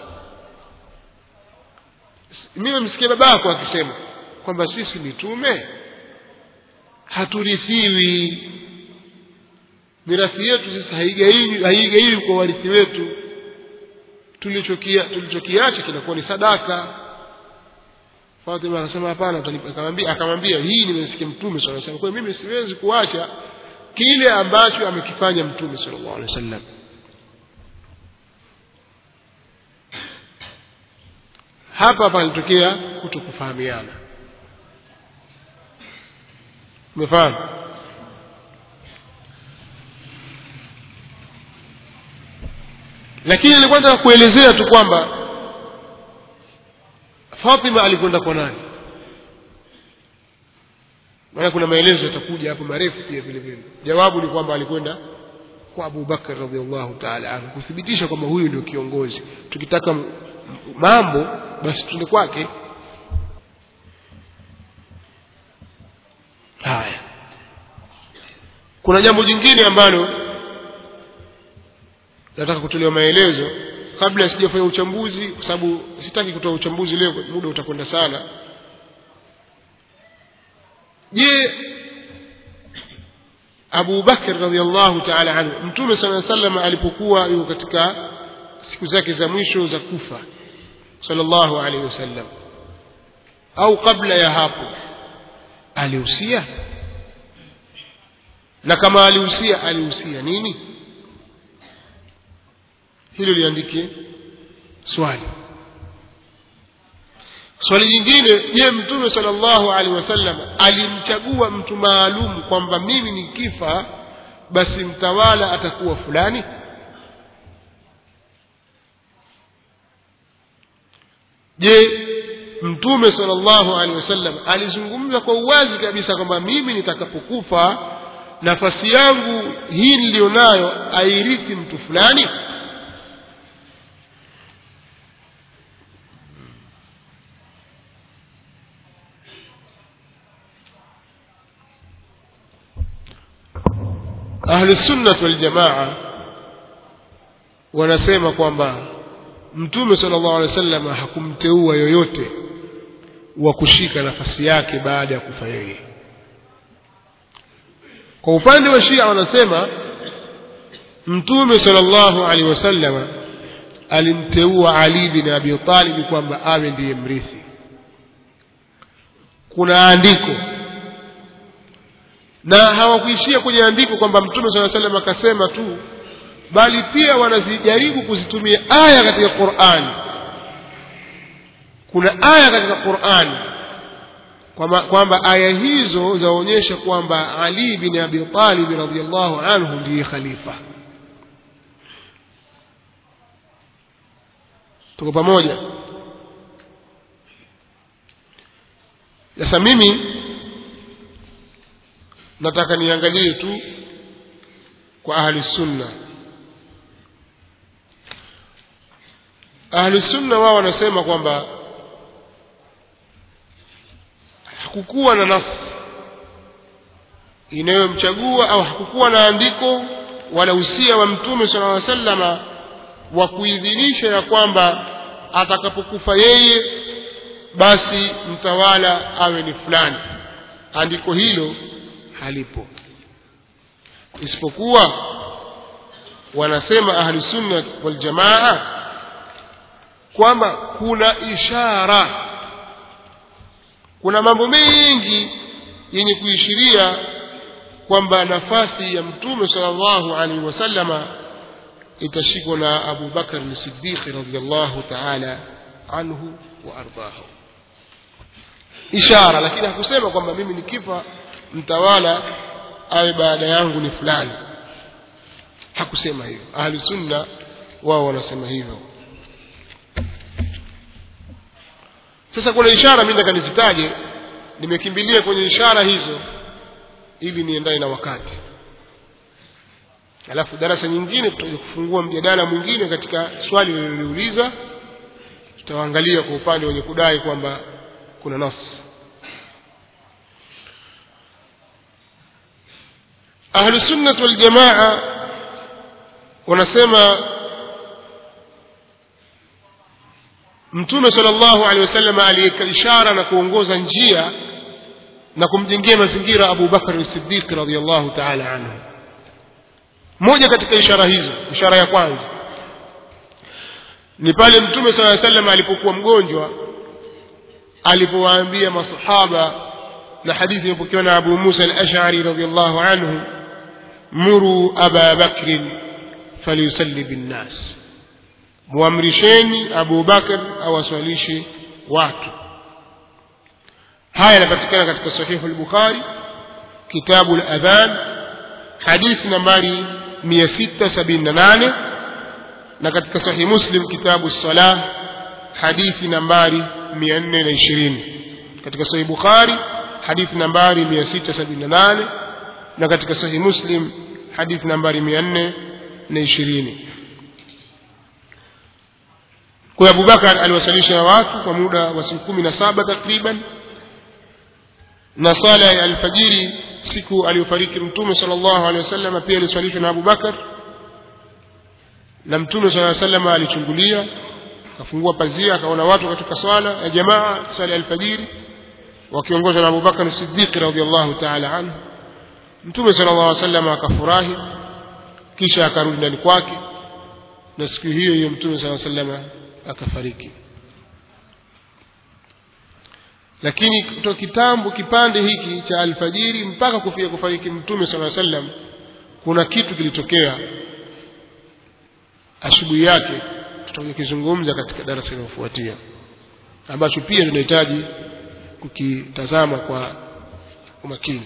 Mimi msikia baba yako akisema kwamba sisi mitume haturithiwi, mirathi yetu sisi haigaiwi kwa warithi wetu, tulichokiacha kinakuwa ni sadaka. Fatima akasema hapana, akamwambia hii nimesikia Mtume sallallahu alaihi wasallam, kwa mimi siwezi kuacha kile ambacho amekifanya Mtume sallallahu alaihi wasallam. Hapa palitokea kutokufahamiana. Umefahamu? Lakini nilikuwa nataka kuelezea tu kwamba Fatima alikwenda kwa nani? Maana kuna maelezo yatakuja hapo marefu pia vile vile. Jawabu ni kwamba alikwenda kwa Abu Bakar radhiallahu ta'ala anhu kuthibitisha kwamba huyu ndio kiongozi. Tukitaka mambo basi tuende kwake. Haya, kuna jambo jingine ambalo nataka kutolewa maelezo kabla sijafanya uchambuzi, kwa sababu sitaki kutoa uchambuzi leo, muda utakwenda sana. Je, Abu Bakr radhiallahu ta'ala anhu, Mtume sallallahu alayhi wasallam alipokuwa yuko katika siku zake za mwisho za kufa sallallahu alayhi wasallam, au kabla ya hapo, alihusia? Na kama alihusia nini? Hilo liandike swali. Swali jingine, je, Mtume sallallahu alaihi wasallam alimchagua mtu maalum kwamba mimi nikifa basi mtawala atakuwa fulani? Je, Mtume sallallahu alaihi wasallam alizungumza kwa uwazi kabisa kwamba mimi nitakapokufa nafasi yangu hii nilionayo airithi mtu fulani? Ahli sunnah wal jamaa wanasema kwamba Mtume sallallahu alaihi wasallam hakumteua yoyote wa kushika nafasi yake baada ya kufa yeye. Kwa upande wa Shia wanasema Mtume sallallahu alaihi wasallam alimteua Ali bin Abi Talib kwamba awe ndiye mrithi. Kuna andiko, na hawakuishia kwenye andiko kwamba Mtume sallallahu alaihi wasallam akasema tu, bali pia wanazijaribu kuzitumia aya katika Qur'an. Kuna aya katika Qur'an kwamba aya hizo zaonyesha kwamba Ali bin Abi Talib radhiyallahu anhu ndiye khalifa. Tuko pamoja? Sasa mimi nataka niangalie tu kwa ahli sunna. Ahli sunna wao wanasema kwamba hakukuwa na nafsi inayomchagua, au hakukuwa na andiko wala usia wa Mtume sallallahu alaihi wasallam wa kuidhinisha ya kwamba atakapokufa yeye basi mtawala awe ni fulani. Andiko hilo halipo, isipokuwa wanasema ahli sunna wal jamaa kwamba kuna ishara, kuna mambo mengi yenye kuishiria kwamba nafasi ya Mtume sallallahu alaihi wasallama itashikwa na Abu Bakar as-Siddiq radhiyallahu ta'ala anhu wa ardahu. Ishara, lakini hakusema kwamba mimi nikifa mtawala awe baada yangu ni fulani. Hakusema hivyo. Ahli sunna wao wanasema hivyo. Sasa kuna ishara mimi nataka nizitaje, nimekimbilia kwenye ishara hizo ili niendane na wakati. Alafu darasa nyingine tutakufungua mjadala mwingine katika swali lililouliza, tutaangalia kwa upande wenye kudai kwamba kuna nafsi. Ahlu sunnah wal jamaa wanasema Mtume sallallahu alaihi wasallam aliyeka ishara na kuongoza njia na kumjengea mazingira Abu Bakar as-Siddiq radhiyallahu ta'ala anhu. Moja katika ishara hizo, ishara ya kwanza ni pale Mtume sallallahu alaihi wasallam alipokuwa mgonjwa, alipowaambia masahaba, na hadithi iliyopokewa na Abu Musa al-Ash'ari radhiyallahu anhu, muru Aba Bakr falyusalli bin nas, muamrisheni Abu Bakr awaswalishe watu. Haya yanapatikana katika Sahih al-Bukhari kitabu al-Adhan hadithi nambari 678, na katika Sahih Muslim kitabu as-Salah hadithi nambari 420 katika sahih Bukhari hadithi nambari 678 na katika sahih Muslim hadithi nambari 420. Kwa Abu Bakar aliwasalisha watu kwa muda wa siku 17 takriban, na sala ya alfajiri siku aliyofariki Mtume sallallahu alaihi wasallam pia ilisalishwa na Abu Bakar, na Mtume sallallahu alaihi wasallam alichungulia, akafungua pazia, akaona watu katika swala ya jamaa, sala ya alfajiri, wakiongozwa na Abu Bakar Siddiq radhiyallahu ta'ala anhu. Mtume sallallahu alaihi wasallam akafurahi, kisha akarudi ndani kwake, na siku hiyo hiyo Mtume sallallahu alaihi wasallam akafariki. Lakini kutoka kitambo kipande hiki cha alfajiri mpaka kufika kufariki Mtume sallallahu alaihi wasallam kuna kitu kilitokea asubuhi yake, tutakizungumza katika darasa linalofuatia, ambacho pia tunahitaji kukitazama kwa umakini.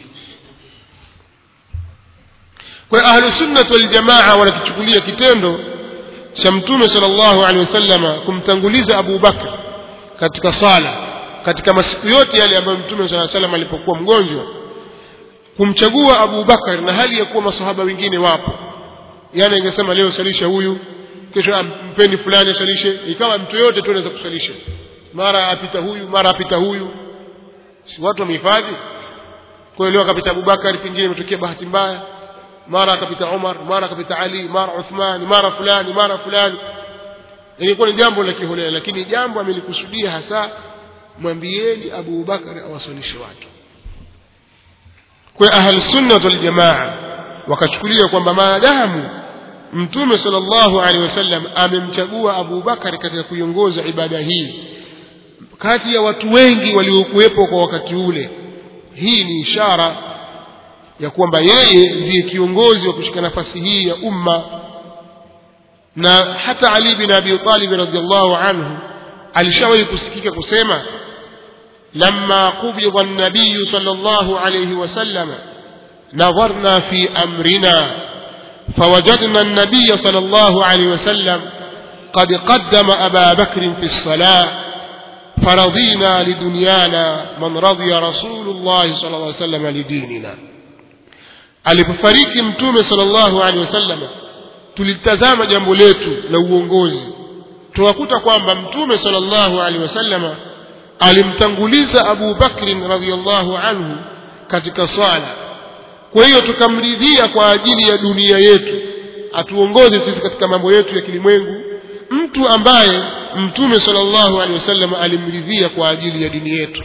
Kwa Ahlus Sunnah wal Jamaa wanakichukulia kitendo cha Mtume sallallahu alaihi wasallam kumtanguliza Abu Bakr katika sala katika masiku yote yale ambayo Mtume sallallahu alaihi wasallam alipokuwa mgonjwa, kumchagua Abu Bakar na hali ya kuwa masahaba wengine wapo. Yani ingesema leo salisha huyu, kesho mpeni fulani salishe, ikawa mtu yote tu anaweza kusalisha, mara apita huyu mara apita huyu, si watu wamehifadhi. Kwa hiyo leo akapita Abu Bakar, pengine imetokea bahati mbaya, mara akapita Umar, mara akapita Ali, mara Uthman, mara fulani mara fulani. Ilikuwa ni jambo la kiholela, lakini jambo amelikusudia hasa, mwambieni Abu Bakar awasalishe watu. Kwa Ahlus Sunnah wal Jamaa wakachukulia kwamba maadamu Mtume sallallahu alaihi wasallam amemchagua Abu Bakar katika kuiongoza ibada hii kati ya watu wengi waliokuwepo kwa wakati ule, hii ni ishara ya kwamba yeye ndiye kiongozi wa kushika nafasi hii ya umma. Na hata Ali bin Abi Talib radhiyallahu anhu alishawahi kusikika kusema, lamma qubida an-nabiy sallallahu alayhi wasallam nadharna fi amrina fawajadna an-nabiy sallallahu alayhi wasallam qad qaddama Aba Bakr fi as-salah faradina lidunyana man radiya Rasulullah sallallahu alayhi wasallam lidinina. Alipofariki Mtume sallallahu alayhi wasallam tulitazama jambo letu la uongozi, tukakuta kwamba Mtume sallallahu alaihi wasallam alimtanguliza Abu Bakr radhiyallahu anhu katika swala. Kwa hiyo tukamridhia kwa ajili ya dunia yetu, atuongoze sisi katika mambo yetu ya kilimwengu, mtu ambaye Mtume sallallahu alaihi wasallam alimridhia kwa ajili ya dini yetu.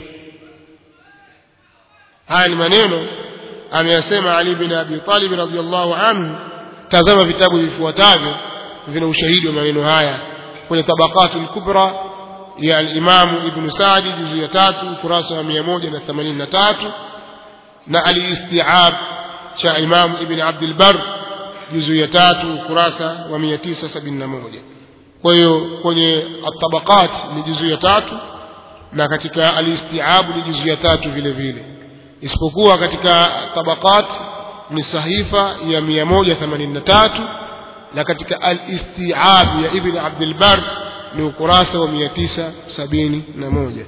Haya ni maneno ameyasema Ali bin Abi Talib radhiyallahu anhu. Tazama vitabu vifuatavyo vina ushahidi wa maneno haya kwenye Tabaqatul Kubra ya al-Imam Ibn Sa'di juzu ya 3 ukurasa wa 183, na al-Isti'ab cha Imam Ibn Abd al-Barr juzu ya 3 ukurasa wa 971. Kwa hiyo kwenye at-Tabaqat ni juzu ya 3 na katika al-Isti'ab ni juzu ya 3 vile vile, isipokuwa katika Tabaqat ni sahifa ya 183 na katika al-Isti'ab ya Ibn Abd al-Barr ni ukurasa wa 971.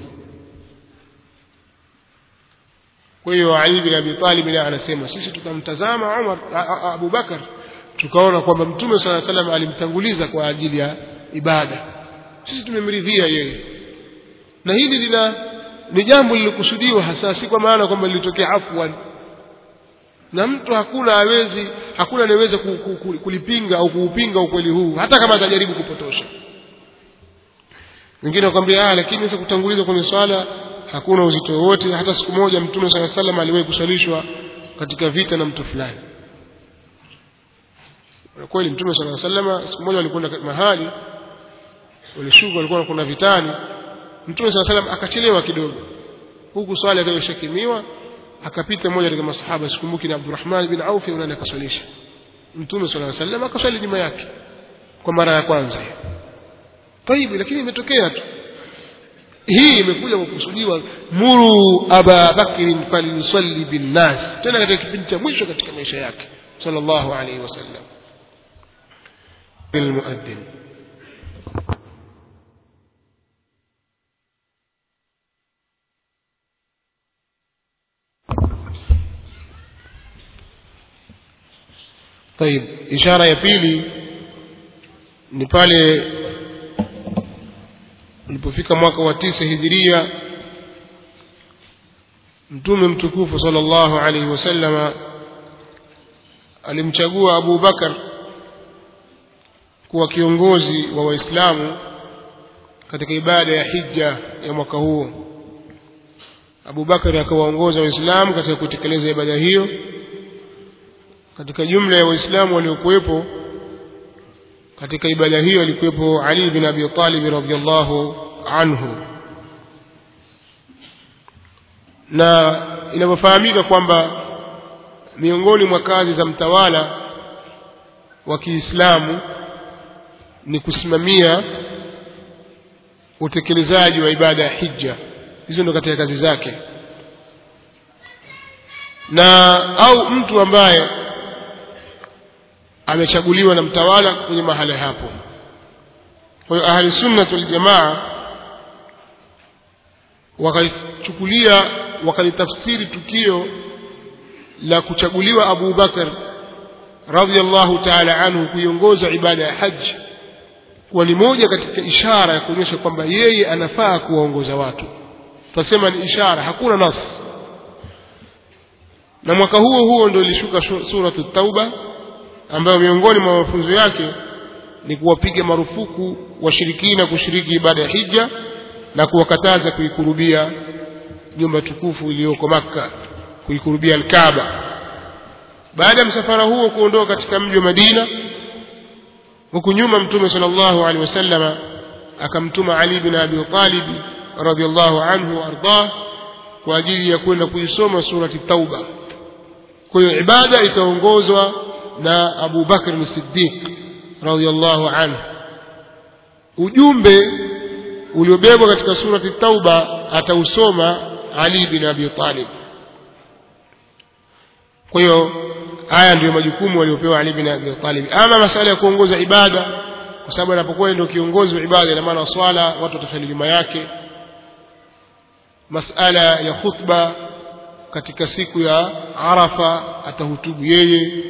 Kwa hiyo Ali bin Abi Talib anasema sisi tukamtazama Abu Bakar tukaona kwamba Mtume sallallahu alaihi wasallam alimtanguliza kwa ajili ya ibada, sisi tumemridhia yeye. Na hili ni jambo lilokusudiwa hasa, si kwa maana kwamba lilitokea afwan, na mtu hakuna anaweza kulipinga au kuupinga ukweli huu, hata kama atajaribu kupotosha. Wengine wakwambia lakini sasa kutanguliza kwenye swala hakuna uzito wote. Hata siku moja Mtume sallallahu alaihi wasallam aliwahi kusalishwa katika vita na mtu fulani. Kweli Mtume sallallahu alaihi wasallam siku moja alikwenda mahali walishuka, walikuwa kuna vitani. Mtume sallallahu alaihi wasallam akachelewa kidogo, huku swala ikashakimiwa, akapita mmoja katika masahaba, sikumbuki ni Abdurrahman bin Auf, yule akaswalisha. Mtume sallallahu alaihi wasallam akaswali nyuma yake kwa mara ya kwanza. Tayib, lakini imetokea tu hii, imekuja kwa kusudiwa muru Aba Bakr falyusalli bin nas, tena katika kipindi cha mwisho katika maisha yake sallallahu alaihi wasallam. Bil muadhdhin طيب ishara ya pili ni pale ulipofika mwaka wa 9 hijiria mtume mtukufu sallallahu alayhi wasallama alimchagua Abu Bakar kuwa kiongozi wa Waislamu katika ibada ya hija ya mwaka huo. Abu Bakar akawaongoza Waislamu katika kutekeleza ibada hiyo. Katika jumla ya Waislamu waliokuwepo katika ibada hiyo alikuwepo Ali bin Abi Talib radhiyallahu anhu. Na inafahamika kwamba miongoni mwa kazi za mtawala wa Kiislamu ni kusimamia utekelezaji wa ibada ya hija. Hizo ndio katika kazi zake. Na au mtu ambaye amechaguliwa na mtawala kwenye mahali hapo. Kwa hiyo ahli sunna wal jamaa wakalitafsiri tukio la kuchaguliwa Abu Bakar radhiyallahu ta'ala anhu kuiongoza ibada ya haji kwa ni moja katika ishara ya kuonyesha kwamba yeye anafaa kuwaongoza watu. Tutasema ni ishara, hakuna nas. Na mwaka huo ndio ilishuka suratu Tauba ambayo miongoni mwa mafunzo yake ni kuwapiga marufuku washirikina kushiriki ibada ya hija na kuwakataza kuikurubia nyumba tukufu iliyoko Makka, kuikurubia al-Kaaba. Baada ya msafara huo kuondoka katika mji wa Madina, huko nyuma mtume sallallahu alaihi wasallama akamtuma Ali bin Abi Talib radhiyallahu anhu warda kwa ajili ya kwenda kuisoma surati Tauba. Kwa hiyo ibada itaongozwa na Abu Bakr as-Siddiq radhiyallahu anhu. Ujumbe uliobebwa katika surati Tauba atausoma Ali bin Abi Talib. Kwa hiyo haya ndio majukumu waliopewa Ali bin Abi Talib. Ama masala ya kuongoza ibada, kwa sababu anapokuwa ndio kiongozi wa ibada, ina maana swala watu watasali nyuma yake. Masala ya khutba katika siku ya Arafa atahutubu yeye,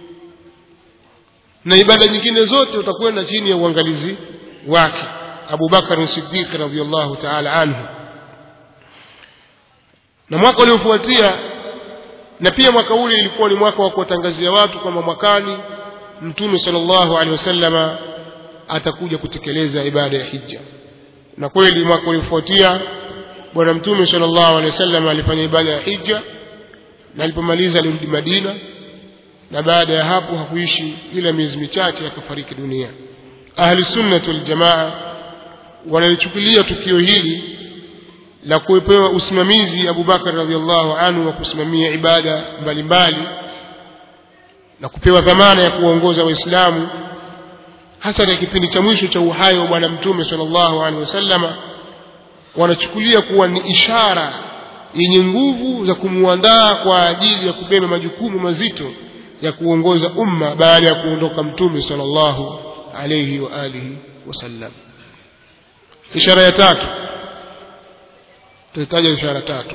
na ibada nyingine zote utakwenda chini ya uangalizi wake Abu Bakar as-Siddiq radhiyallahu ta'ala anhu. Na mwaka uliofuatia, na pia mwaka ule ilikuwa ni mwaka wa kuwatangazia watu kwamba mwakani mtume sallallahu alaihi wasallama atakuja kutekeleza ibada ya hija. Na kweli mwaka uliofuatia bwana mtume sallallahu alaihi wasallam alifanya ibada ya hija, na alipomaliza alirudi Madina, na baada ya hapo hakuishi ila miezi michache akafariki dunia. Ahli sunnah wal jamaa wanalichukulia tukio hili la kupewa usimamizi Abu Bakar radhiallahu anhu wa kusimamia ibada mbalimbali na kupewa dhamana ya kuongoza Waislamu hasa katika kipindi cha mwisho cha uhai wa bwana mtume sallallahu alaihi wasallama, wanachukulia kuwa ni ishara yenye nguvu za kumuandaa kwa ajili ya kubeba majukumu mazito ya kuongoza umma baada ya kuondoka mtume sallallahu alayhi wa alihi wasallam. Ishara ya tatu, tutataja ishara tatu.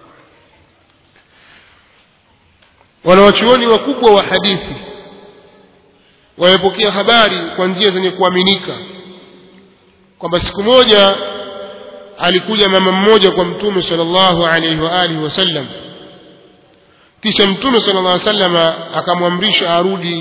Wanawachuoni wakubwa wa hadithi wamepokea habari kwa njia zenye kuaminika kwamba siku moja alikuja mama mmoja kwa mtume sallallahu alayhi wa alihi wasallam, kisha mtume sallallahu alayhi wasallam akamwamrisha arudi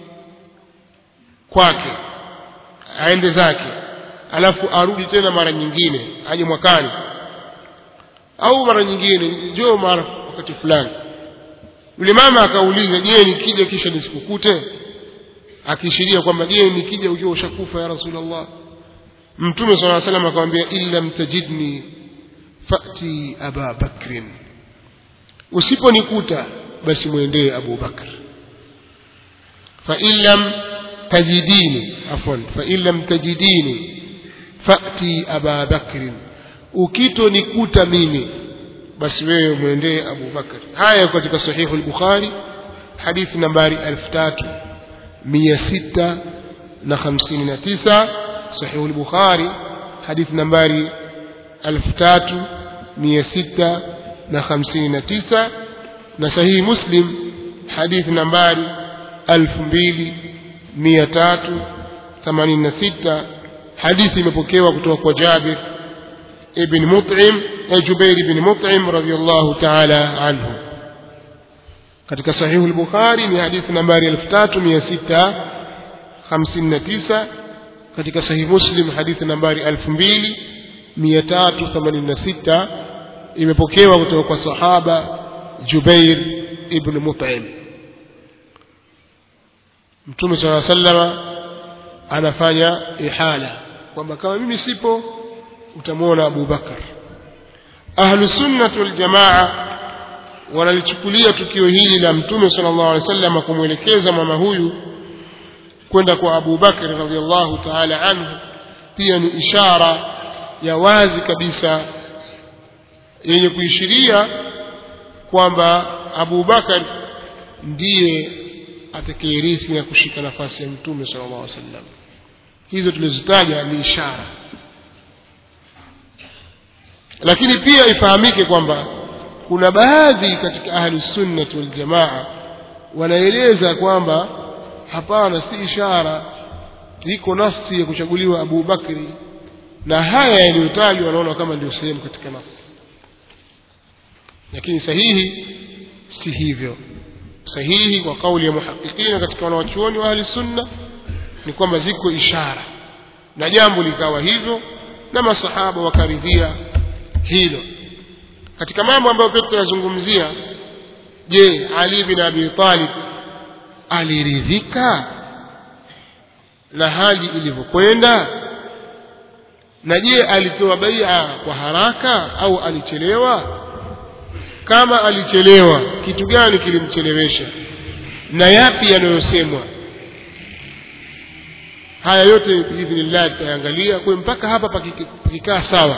kwake aende zake, alafu arudi tena mara nyingine, aje mwakani au mara nyingine njoo mara wakati fulani. Yule mama akauliza, je, nikija kisha nisikukute? Akishiria kwamba je, nikija ujue ushakufa ya Rasulullah. Mtume sallallahu alayhi wasallam akamwambia, illa mtajidni fati Aba Bakr, usiponikuta basi muendee Abu Bakr. Fa illam tajidini fati Aba Bakr, ukitonikuta mimi basi wewe muendee Abu Bakr. Haya katika sahihu al-Bukhari hadithi nambari 3659, sahihu al-Bukhari hadithi nambari 3659, na sahihi Muslim hadithi nambari 2386. hadithi imepokewa kutoka kwa Jubair ibn Mut'im radhiyallahu ta'ala anhu. katika sahihu al-Bukhari ni hadithi nambari 3659, katika sahihi Muslim hadithi nambari 2386 imepokewa kutoka kwa sahaba Jubair ibn Mut'im. Mtume sallallahu alayhi wasallam anafanya ihala kwamba kama mimi sipo utamuona Abu Bakar. Ahlus sunnah wal jamaa wanalichukulia tukio hili la Mtume sallallahu alayhi wasallam kumuelekeza mama huyu kwenda kwa Abu Bakar radhiyallahu ta'ala anhu pia ni ishara ya wazi kabisa yenye kuishiria kwamba Abu Bakar ndiye atakayerithi na kushika nafasi ya Mtume sallallahu alaihi wasallam. Hizo tulizitaja ni ishara, lakini pia ifahamike kwamba kuna baadhi katika ahli sunnah wal jamaa wanaeleza kwamba hapana, si ishara, iko nafsi ya kuchaguliwa Abu Bakri, na haya yaliyotajwa wanaona kama ndio sehemu katika nafsi, lakini sahihi si hivyo. Sahihi kwa kauli ya muhaqiqina katika wanawachuoni wa ahli sunna ni kwamba ziko ishara, na jambo likawa hivyo na masahaba wakaridhia hilo. Katika mambo ambayo pia tunazungumzia, je, Ali bin Abi Talib aliridhika na hali ilivyokwenda? Na je, alitoa bai'a kwa haraka au alichelewa? Kama alichelewa, kitu gani kilimchelewesha na yapi yanayosemwa? Haya yote biidhnillah tutaangalia kwa mpaka hapa pakikaa sawa,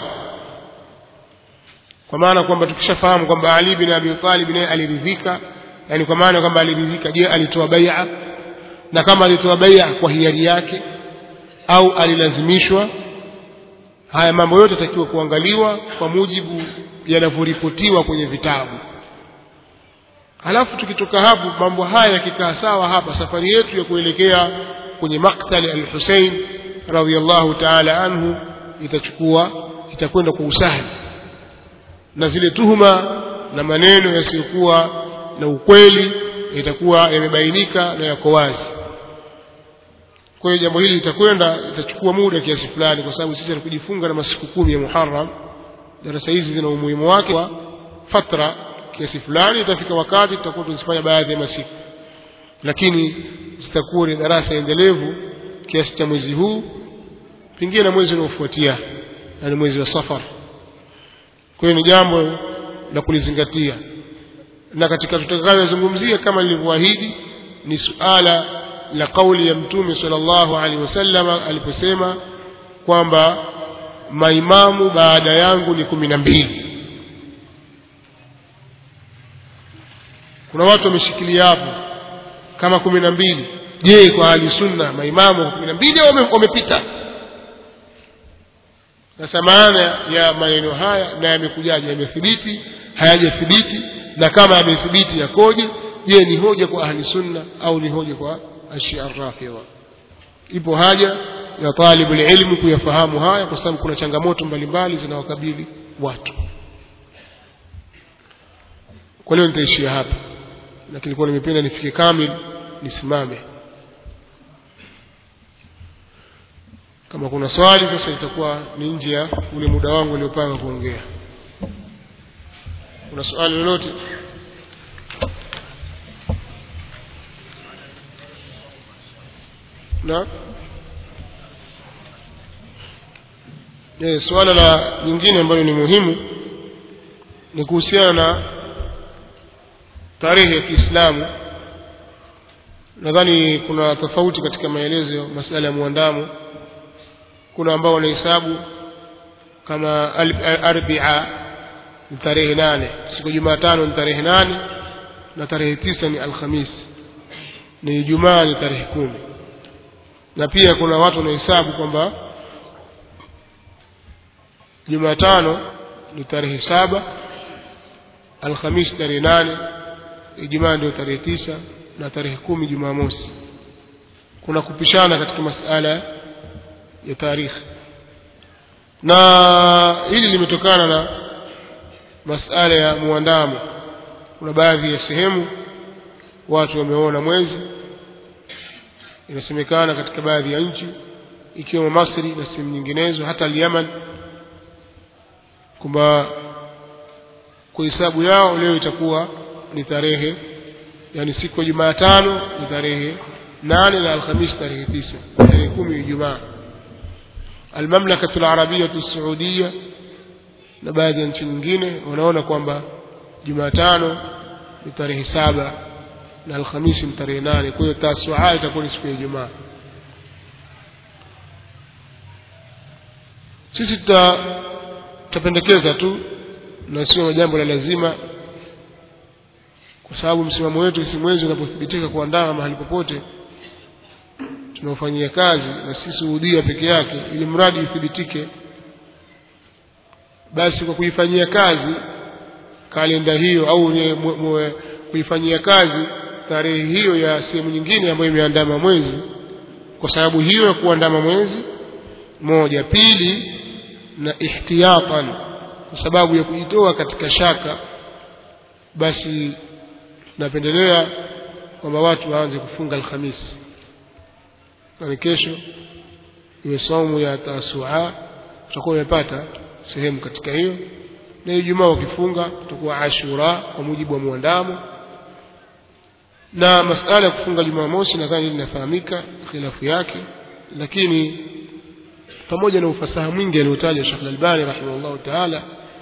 kwa maana kwamba tukishafahamu kwamba Ali bin Abi Talib naye aliridhika, yani kwa maana kwamba aliridhika, je, alitoa bai'a? Na kama alitoa bai'a kwa hiari yake au alilazimishwa? Haya mambo yote yatakiwa kuangaliwa kwa mujibu yanavyoripotiwa kwenye vitabu. Halafu tukitoka hapo, mambo haya yakikaa sawa hapa, safari yetu ya kuelekea kwenye maktali al-Hussein radhiyallahu ta'ala anhu itakwenda kwa usahihi, na zile tuhuma na maneno yasiyokuwa na ukweli itakuwa yamebainika na yako wazi. Kwa hiyo jambo hili itachukua muda kiasi fulani, kwa sababu sisi tunakujifunga na masiku 10 ya Muharram. Darasa hizi zina umuhimu wake wa fatra kiasi fulani, itafika wakati tutakuwa tunafanya baadhi ya masiku, lakini zitakuwa ni darasa endelevu kiasi cha mwezi huu, pengine na mwezi unaofuatia, yani mwezi wa Safar. Kwa hiyo ni jambo la kulizingatia, na katika tutakayozungumzia kama nilivyoahidi ni suala la kauli ya Mtume sallallahu alaihi wasallam aliposema kwamba maimamu baada yangu ni 12. Kuna watu wameshikilia hapo kama 12. Je, kwa ahli sunna maimamu 12 au wamepita? Sasa maana ya maneno haya na yamekujaje, yamethibiti, hayajathibiti, na kama yamethibiti yakoje? Je, ni hoja kwa ahli sunna au ni hoja kwa Ashia ar-Rafidha? Ipo haja ya talibul ilmu kuyafahamu haya, kwa sababu kuna changamoto mbalimbali zinawakabili watu. Kwa leo nitaishia hapa, lakini kwa nimependa nifike kamili nisimame. Kama kuna swali sasa itakuwa ni nje ya ule muda wangu uliopanga kuongea. Kuna swali lolote? Na swala la nyingine ambalo ni muhimu ni kuhusiana na tarehe ya Kiislamu. Nadhani kuna tofauti katika maelezo masala ya muandamo. Kuna ambao wanahesabu kama al-Arbi'a ni tarehe 8, siku Jumatano ni tarehe 8, na tarehe 9 ni Alhamis, ni Ijumaa ni tarehe 10. Na pia kuna watu wanahesabu kwamba Jumatano ni tarehe 7, Alhamis tarehe 8, Ijumaa ndio tarehe 9, na tarehe 10 Jumamosi. Kuna kupishana katika masala ya tarikhi, na hili limetokana na masala ya muandamo. Kuna baadhi ya sehemu watu wameona mwezi, inasemekana katika baadhi ya nchi ikiwemo Masri na sehemu nyinginezo, hata Yemen, kwamba kwa hisabu yao leo itakuwa ni tarehe, yani siku ya Jumatano ni tarehe 8 na Alhamisi tarehe 9, tarehe 10 Ijumaa. Al-Mamlaka al-Arabia al-Saudia na baadhi ya nchi nyingine wanaona kwamba Jumatano ni tarehe 7 na Alhamisi ni tarehe 8. Kwa hiyo Tasua itakuwa ni siku ya Ijumaa. Sisi tutapendekeza tu na sio jambo la lazima, kwa sababu msimamo wetu si mwezi unapothibitika kuandaa mahali popote tunaofanyia kazi, na sisi Saudia peke yake, ili mradi uthibitike, basi kwa kuifanyia kazi kalenda hiyo au kuifanyia kazi tarehe hiyo ya sehemu nyingine ambayo imeandama mwezi, kwa sababu hiyo ya kuandama mwezi moja. Pili, na ihtiyatan, kwa sababu ya kujitoa katika shaka, basi napendelea kwamba watu waanze kufunga Alhamisi, na kesho iwe saumu ya Tasua, tutakuwa tumepata sehemu katika hiyo, na Ijumaa ukifunga tutakuwa Ashura kwa mujibu wa muandamo. Na masala ya kufunga Jumamosi nadhani linafahamika khilafu yake, lakini pamoja na ufasaha mwingi aliotaja Sheikh Al-Albani rahimahullah ta'ala,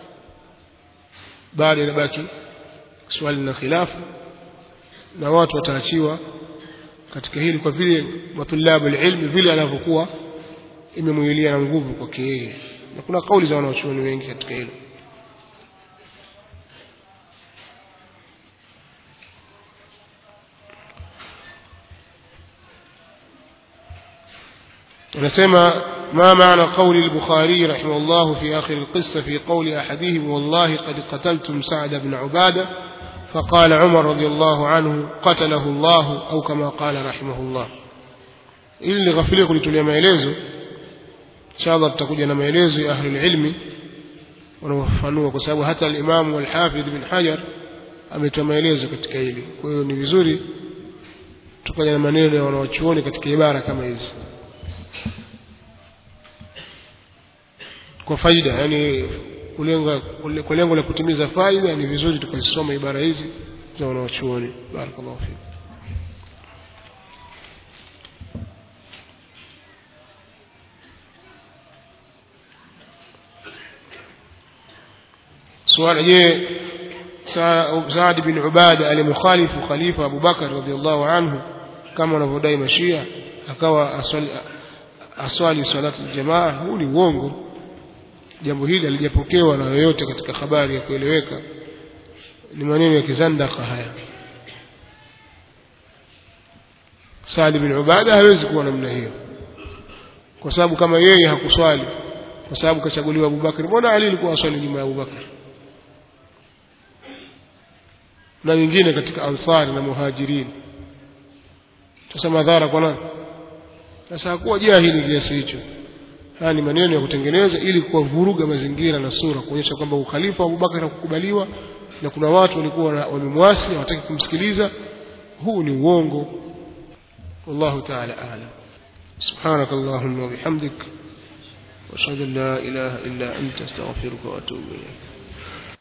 bado inabaki swali na khilafu, na watu wataachiwa katika hili kwa vile matulabu ilmi vile anavyokuwa imemwilia na nguvu kwake yeye, na kuna kauli za wanachuoni wengi katika hilo. anasema ما معنى قول البخاري رحمه الله في آخر القصة في قول أحدهم والله قد قتلتم سعد بن عبادة، فقال عمر رضي الله عنه قتله الله، أو كما قال رحمه الله. ili ghafile kulitulia maelezo, inshallah tutakuja na maelezo ya ahli ilmi wanaofafanua, kwa sababu hata al-Imam al-Hafidh ibn Hajar ametoa maelezo katika hili. Kwa hiyo ni vizuri tukaja na maneno ya wanaochuoni katika ibara kama hizi kwa faida, yani kwa lengo la kutimiza faida. Ni vizuri tukazisoma ibara hizi za wanaochuoni. Barakallahu fik. swali: je, Saad bin Ubada alimukhalifu khalifa Abu Bakar radhiyallahu anhu kama wanavyodai Mashia, akawa aswali salatu aljamaa? Huu ni uongo. Jambo hili halijapokewa na yoyote katika habari ya kueleweka, ni maneno ya kizandaka haya. Saad bin Ubada hawezi kuwa namna hiyo, kwa sababu kama yeye hakuswali kwa sababu kachaguliwa Abu Bakar, mbona Ali alikuwa aswali nyuma ya Abu Bakar na wengine katika Ansar na Muhajirin? Sasa madhara kwa nani? Sasa hakuwa jahili kiasi hicho. Haya ni maneno ya kutengeneza ili kuwavuruga mazingira na sura, kuonyesha kwamba ukhalifa wa Abu Bakar hakukubaliwa na kuna watu walikuwa wamemwasi hawataki kumsikiliza. Huu ni uongo. Wallahu ta'ala a'lam. Subhanakallahumma wa bihamdik wa ashhadu an la ilaha illa anta astaghfiruka wa atubu ilayk.